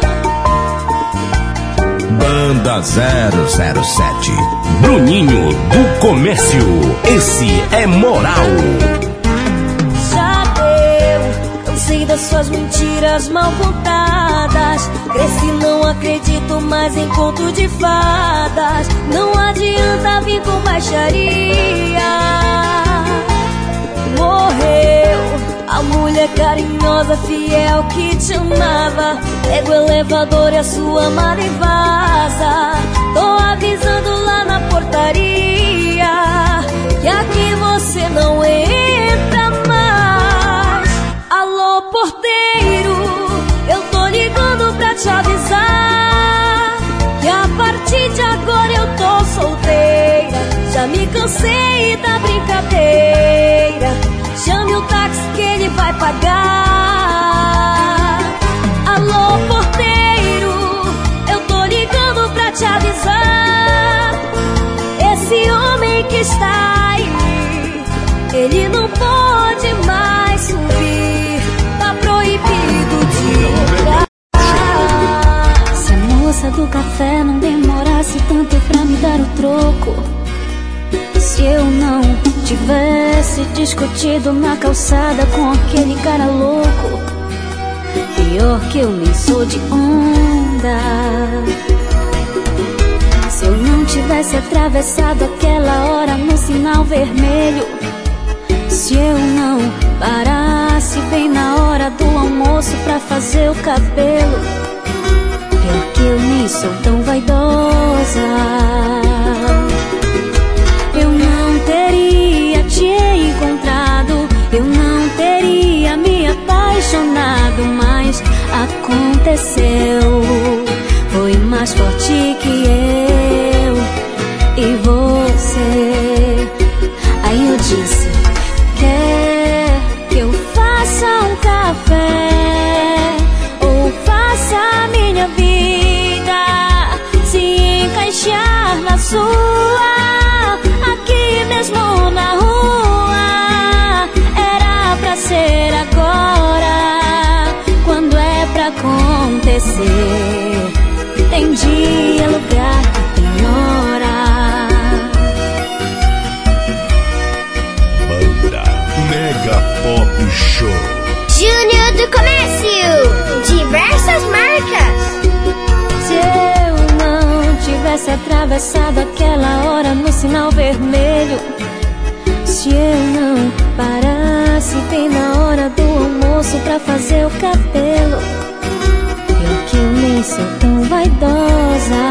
Banda zero zero sete, Bruninho do Comércio, esse é moral. Já deu, cansei das suas mentiras mal contadas. Cresci, não acredito mais em conto de fadas. Não adianta vir com baixaria. Morreu a mulher carinhosa, fiel que te amava. Pega o elevador e a sua mala e vaza. Tô avisando lá na portaria que aqui você não entra mais. Alô, porteiro, eu tô ligando pra te avisar que a partir de agora eu tô solteira. Já me cansei da brincadeira. Chame o táxi que ele vai pagar. Alô, porteiro, eu tô ligando pra te avisar. Esse homem que está aí, ele não pode mais subir. Tá proibido de entrar. Se a moça do café não demorasse tanto pra me dar o troco, se eu não tivesse discutido na calçada com aquele cara louco, pior que eu nem sou de onda. Se eu não tivesse atravessado aquela hora no sinal vermelho, se eu não parasse bem na hora do almoço pra fazer o cabelo, pior que eu nem sou tão vaidosa. Eu não teria te encontrado, eu não teria me apaixonado, mas aconteceu. Foi mais forte que eu e você. Aí eu disse: quer que eu faça um café ou faça a minha vida se encaixar na sua? Aqui mesmo na rua, era pra ser agora. Quando é pra acontecer, tem dia, lugar, tem hora. Banda Mega Pop Show. Júnior do Comércio, diversas marcas. Se eu não tivesse atravessado aquela hora no sinal vermelho, se eu não parasse bem na hora do almoço pra fazer o cabelo, pior que eu nem sou tão vaidosa.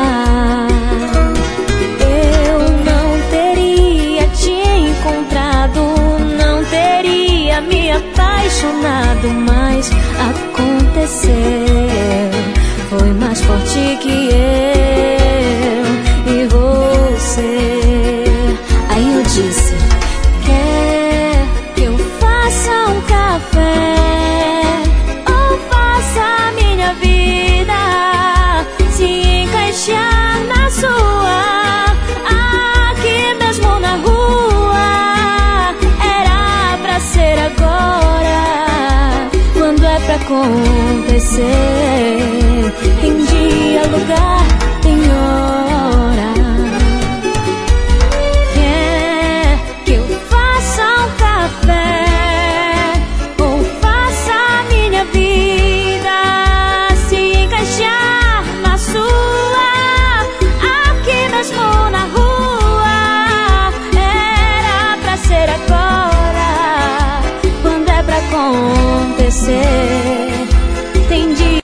Eu não teria te encontrado, não teria me apaixonado, mas aconteceu. Foi mais forte que eu e você. Aí eu disse: quer que eu faça um café ou faça a minha vida se encaixar na sua? Aqui mesmo na rua, era pra ser agora. Quando é pra acontecer. Tem dia, lugar, tem hora. Quer que eu faça um café ou faça a minha vida se encaixar na sua? Aqui mesmo na rua era pra ser agora. Quando é pra acontecer, tem dia.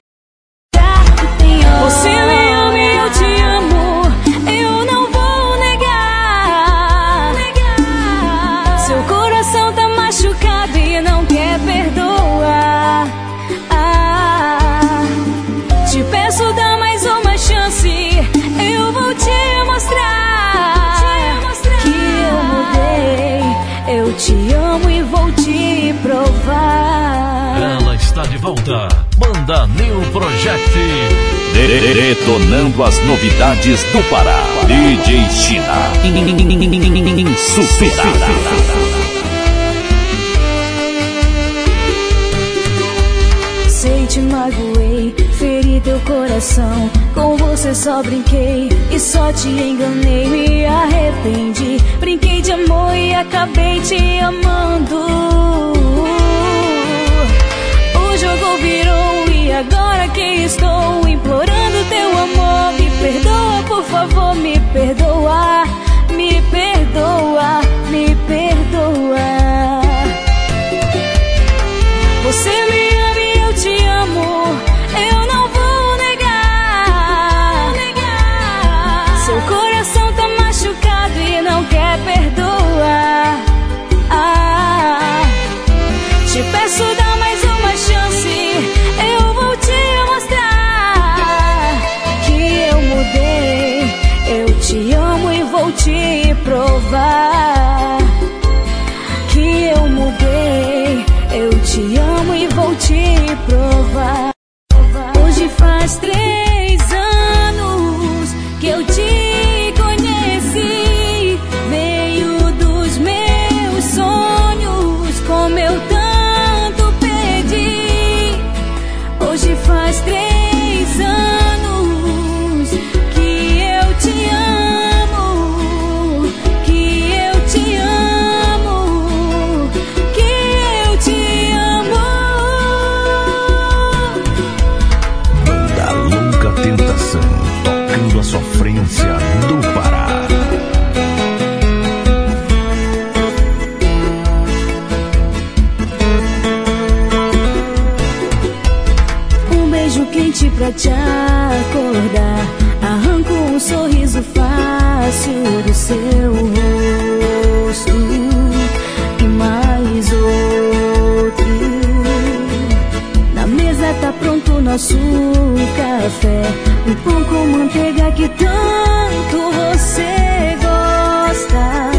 Você me ama e eu te amo, eu não vou negar. Seu coração tá machucado e não quer perdoar. Ah, te peço, dá mais uma chance, eu vou te mostrar que eu mudei. Eu te amo e vou te provar. Ela está de volta, Banda New Project, detonando as novidades do Pará. D J China, insuperável. Sei, te magoei, feri teu coração. Com você só brinquei e só te enganei. Me arrependi, brinquei de amor e acabei te amando. O jogo virou e agora que estou implorando teu amor. Me perdoa, por favor, me perdoa. Me perdoa, me perdoa. Você me ama e eu te amo, eu não vou negar. Seu coração tá machucado e não quer perdoar. Ah, te peço, dá mais uma chance, eu vou te mostrar que eu mudei. Eu te amo e vou te provar que eu mudei. Eu te amo e vou te provar. Hoje faz três anos que eu te conheci. Veio dos meus sonhos, como eu tanto pedi. Hoje faz três anos que eu te amo, que eu te amo, que eu te amo. Banda Louca Tentação, tocando a sofrência do Pará. Um beijo quente pra te acordar, arranco um sorriso fácil do seu rosto e mais outro. Na mesa tá pronto o nosso café, um pão com manteiga que tanto você gosta.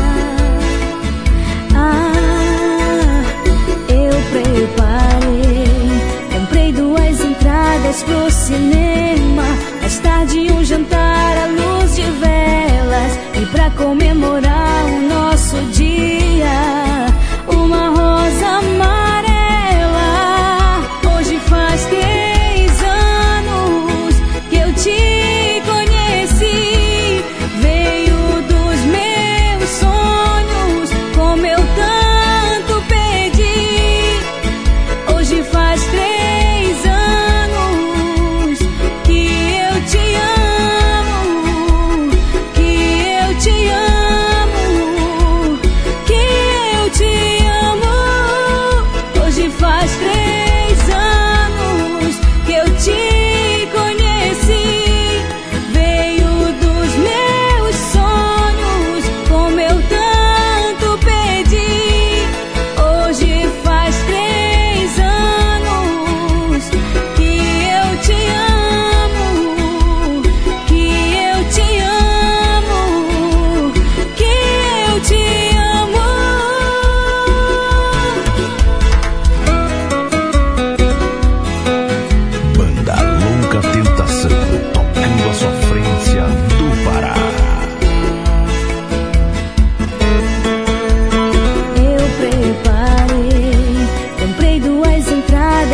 Ah, eu preparei, comprei duas entradas pro cinema. Mais tarde um jantar à luz de velas, e pra comemorar o nosso dia, uma rosa amarela. Hoje faz três anos que eu te conheci. Veio dos meus sonhos, como eu tanto pedi. Hoje faz três anos que eu te amo, que eu te amo.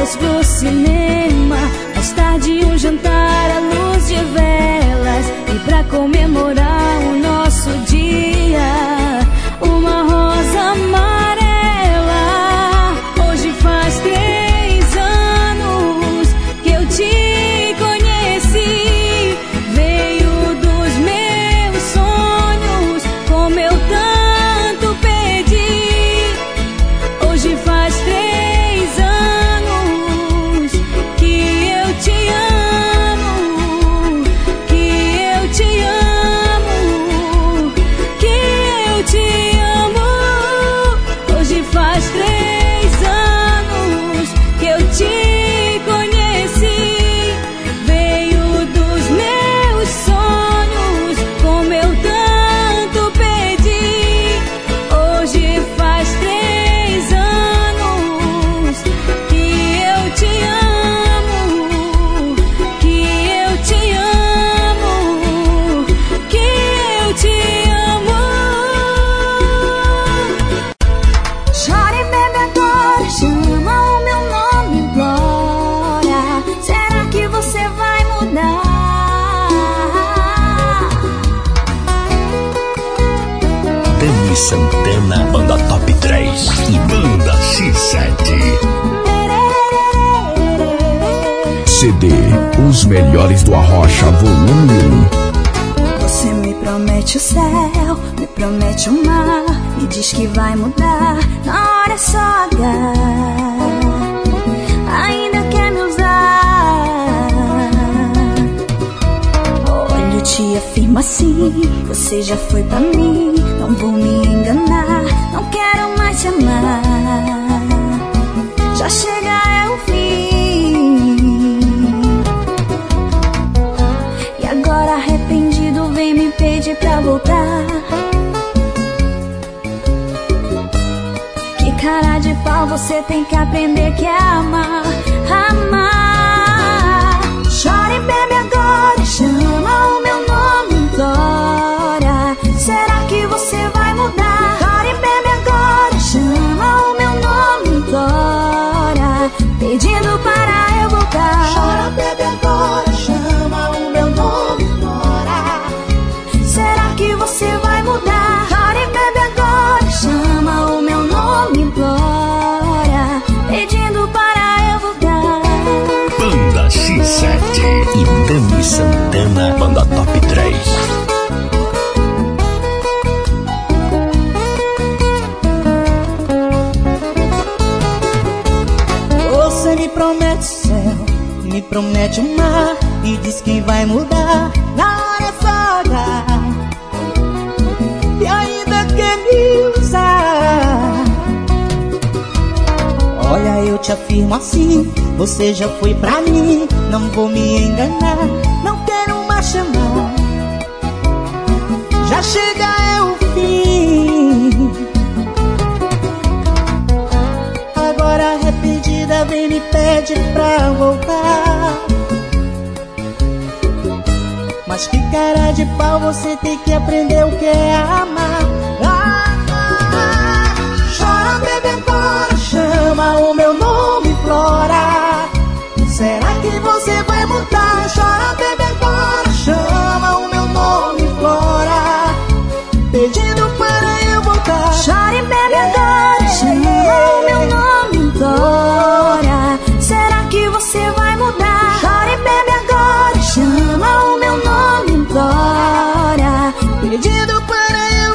vamos pro cinema. Mais tarde um jantar à luz de velas. E pra comemorar o nosso dia, uma rosa amarela. Hoje faz três anos que eu te conheci. Veio dos meus sonhos, como eu tanto pedi. Hoje faz três anos que eu te amo, que eu te amo, que eu te amo. Hoje faz três anos que eu te conheci. Veio dos meus sonhos, como eu tanto pedi. Hoje faz três anos que eu te amo, que eu te amo, que eu te amo. Chore, bebe agora, chama o meu nome, implora. Será que você vai mudar? Dani Santana, banda top três e banda X sete. C D Os Melhores do Arrocha, volume um. Você me promete o céu, me promete o mar, e diz que vai mudar, na hora é só agarrar. Ainda quer me usar. Olha, eu te afirmo assim, você já foi pra mim. Não vou me enganar, não quero mais te amar. Já chega é o fim. E agora arrependido vem me pedir pra voltar. Que cara de pau, você tem que aprender que é amar, amar. Chore, bebe agora, chama o meu nome, implora. Será que você vai mudar? Chore, bebe agora, chama o meu nome, implora. Pedindo para eu voltar. Chora, bebe agora, chama o meu nome, implora. Será que você vai mudar? Chore, bebe agora, chama o meu nome, implora. Pedindo para eu voltar. Banda X sete e Dani Santana, banda top três. Você me promete o céu, me promete o mar, e diz que vai mudar, na hora é só agarrar. E ainda quer me usar. Olha, eu te afirmo assim, você já foi pra mim. Não vou me enganar, não quero mais chamar. Já chega é o fim. Agora arrependida vem me pede pra voltar. Mas que cara de pau, você tem que aprender o que é amar. Ah, ah, chora, bebe agora, chama o meu nome, implora. Será que você vai mudar? Chora, bebe agora, chama o meu nome, implora. Pedindo para eu voltar. Chore, bebe agora, chama o meu nome, implora. Será que você vai mudar? Chore, bebe agora, chama o meu nome, implora. Pedindo para eu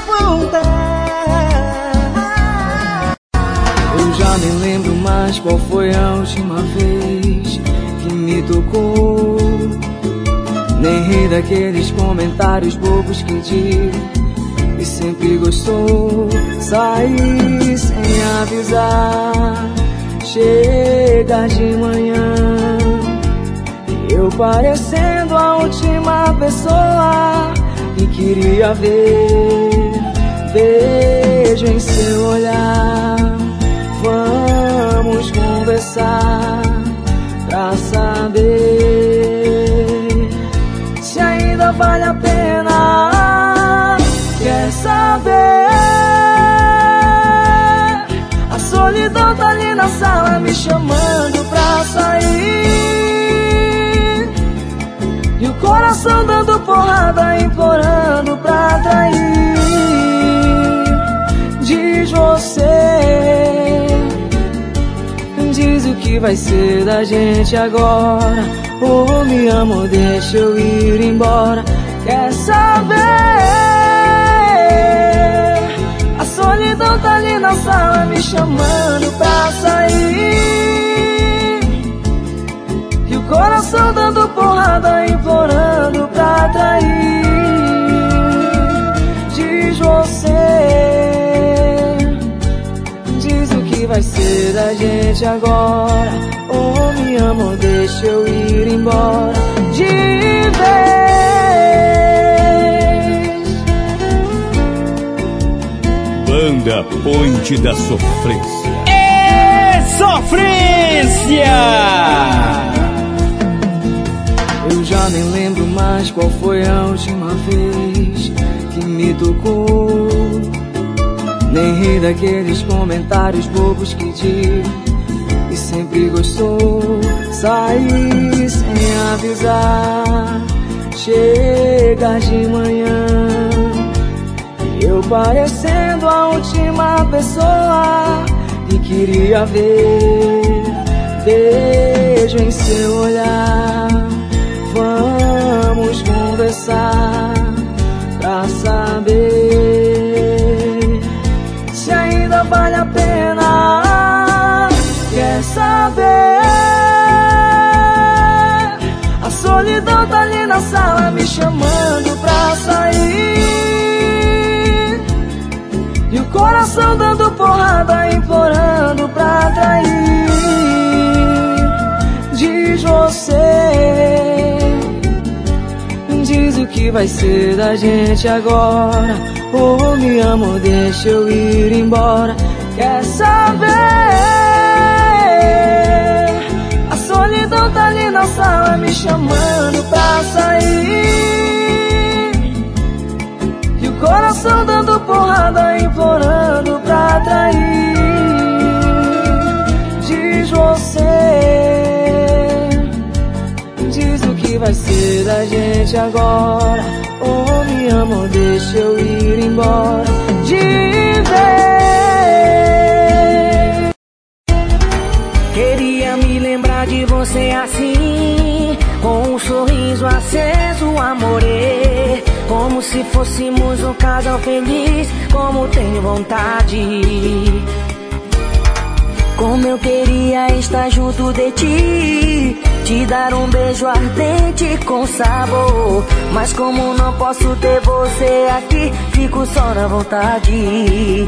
voltar. Eu já nem lembro mais qual foi a última vez que me tocou. Nem ri daqueles comentários bobos que digo e sempre gostou. Sair sem avisar, chegar de manhã, e eu parecendo a última pessoa que queria ver. Vejo em seu olhar, vamos conversar pra saber se ainda vale a pena. Quer saber? A solidão tá ali ali na sala me chamando pra sair, e o coração dando porrada, implorando pra trair. Diz você, diz o que vai ser da gente agora. Oh, me amo, deixa eu ir embora. Quer saber? A solidão tá ali na sala me chamando pra sair, e o coração dando porrada, implorando pra trair. Diz você, diz o que vai ser da gente agora. Oh, me amo, deixa eu ir embora de vez. Banda Ponte da Sofrência. É sofrência! Eu já nem lembro mais qual foi a última vez que me tocou, nem ri daqueles comentários bobos que digo e sempre gostou. Sair sem avisar, chegar de manhã, eu parecendo a última pessoa que queria ver. Beijo em seu olhar, vamos conversar pra saber se ainda vale a pena. Quer saber? A solidão tá ali na sala me chamando pra sair, e o coração dando porrada, implorando pra trair. Diz você, diz o que vai ser da gente agora. Oh, me amo, deixa eu ir embora. Quer saber? A solidão tá ali na sala me chamando pra sair, e o coração dando porrada, implorando pra trair. Diz você, diz o que vai ser da gente agora. Oh, me amo, deixa eu ir embora de vez. Queria me lembrar de você assim, com um sorriso aceso, amore, como se fôssemos um casal feliz, como tenho vontade. Como eu queria estar junto de ti, te dar um beijo ardente com sabor, mas como não posso ter você aqui, fico só na vontade.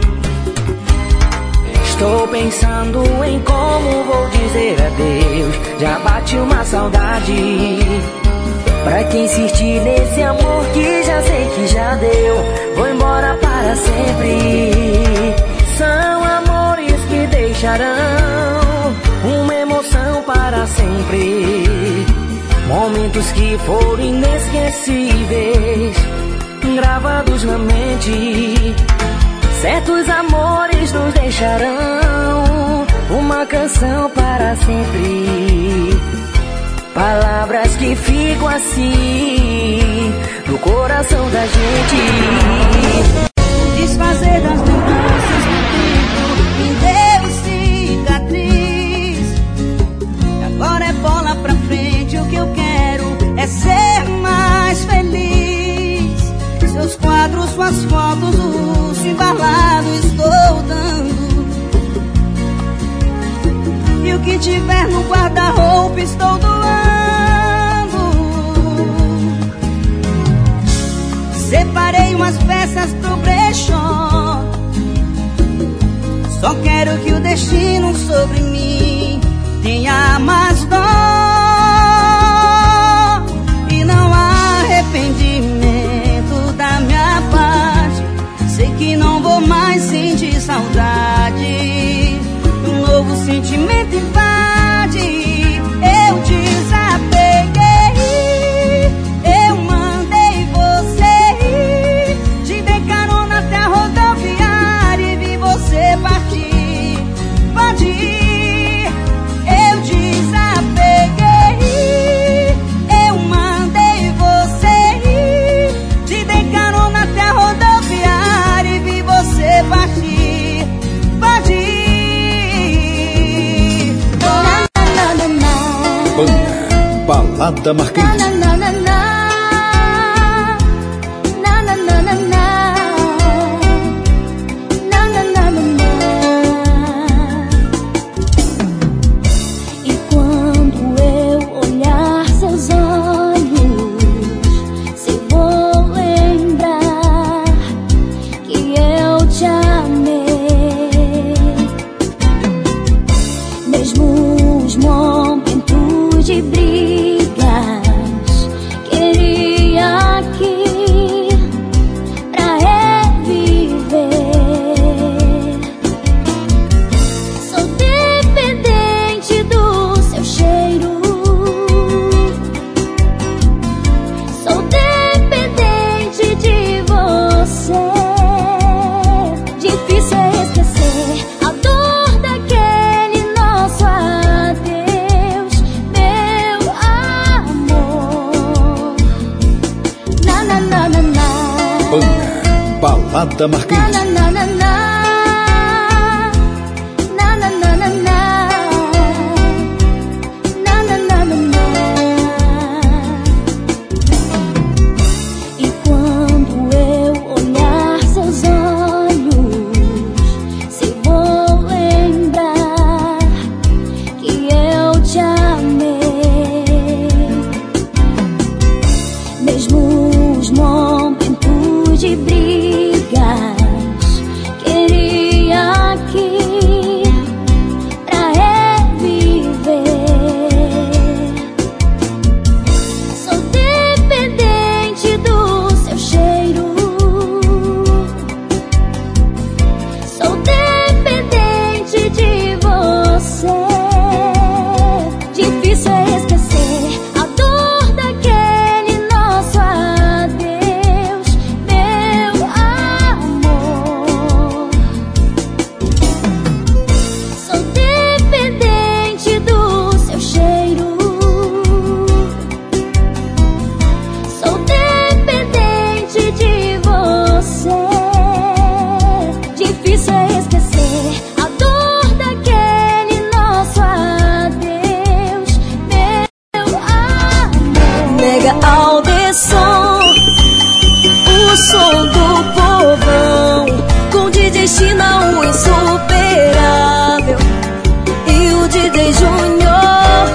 Estou pensando em como vou dizer adeus, já bate uma saudade. Pra que insistir nesse amor que já sei que já deu, vou embora para sempre. São amores que deixarão uma emoção para sempre, momentos que foram inesquecíveis, gravados na mente. Certos amores nos deixarão uma canção para sempre, palavras que ficam assim no coração da gente. Desfazer das lembranças do tempo que deu cicatriz, e agora é bola pra frente. O que eu quero é ser mais feliz. Seus quadros, suas fotos, o embalado estou dando, e o que tiver no guarda-roupa estou doando. Separei umas peças pro brechó, só quero que o destino sobre mim tenha mais dó, e não há arrependimento da minha parte. Sei que não vou mais sentir saudade, um novo sentimento invade. Eu desapeguei, eu mandei você ir, te dei carona até a rodoviária e vi você partir, partir. Balada Marcante. Na, na, na, na. Na, na, na, na, na. Na, na, na, na, na. E quando eu olhar seus olhos, se vou lembrar que eu te amei. Mesmo os momentos de brigas, queria aqui pra reviver. Sou dependente do seu cheiro, sou dependente de você. Difícil é esquecer a dor daquele nosso adeus, meu amor. Na, na, na, na, na. Banda Balada Na, Marcante. na, na, na, na. Na, na, na, na, na. Na, na, na, na, na. E quando eu olhar seus olhos, se vou lembrar que eu te amei. Mesmo os momentos de brigas, queria aqui pra reviver. Sou dependente do seu cheiro, sou dependente de você. Difícil é esquecer a dor daquele nosso adeus, meu amor. Sou dependente do seu cheiro, sou dependente de você. Difícil é esquecer a dor daquele nosso adeus, meu amor. Mega Alderson, o som do povão, com D J China, o insuperável, e o D J Júnior.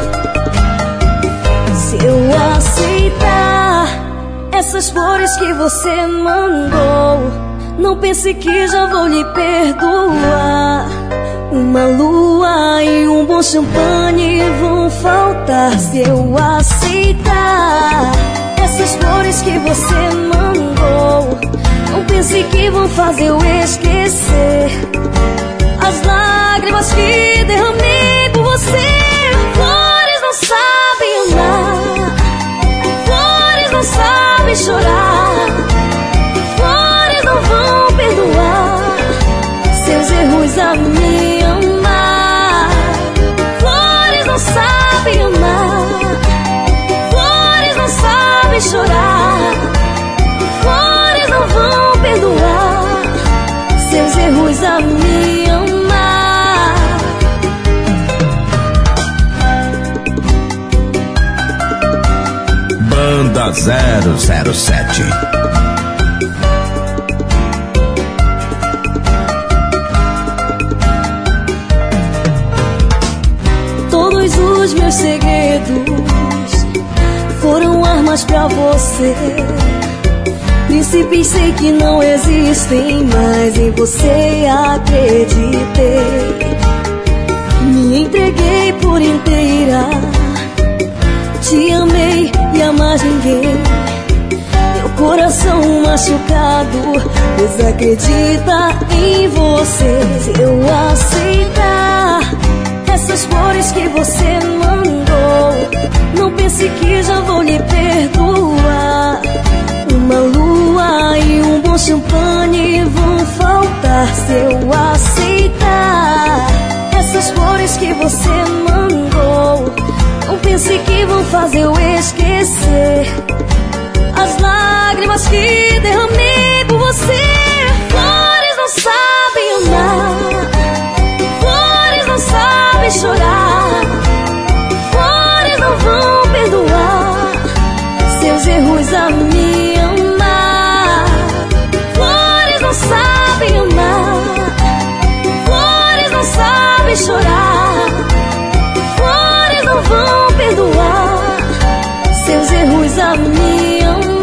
Se eu aceitar essas flores que você mandou, não pense que já vou lhe perdoar. Uma lua e um bom champanhe vão faltar. Se eu aceitar essas flores que você mandou, não pense que vão fazer eu esquecer as lágrimas que derramei por você. Flores não sabem amar, flores não sabem chorar, flores não vão perdoar seus erros a me amar. Flores não sabem amar, flores não sabem chorar, flores não vão perdoar seus erros a me amar. Banda zero zero sete. Todos os meus segredos foram armas pra você. Príncipes sei que não existem, mas em você acreditei. Me entreguei por inteira, te amei e a mais ninguém. Meu coração machucado desacredita em você. Se eu aceitar essas flores que você mandou, não pense que já vou lhe perdoar. Uma lua e um bom champanhe vão faltar. Se eu aceitar essas flores que você mandou, não pense que vão fazer eu esquecer as lágrimas que derramei por você. Flores não sabem amar, flores não sabem chorar, flores não vão perdoar erros a me amar. Flores não sabem amar, flores não sabem chorar, flores não vão perdoar seus erros a me amar.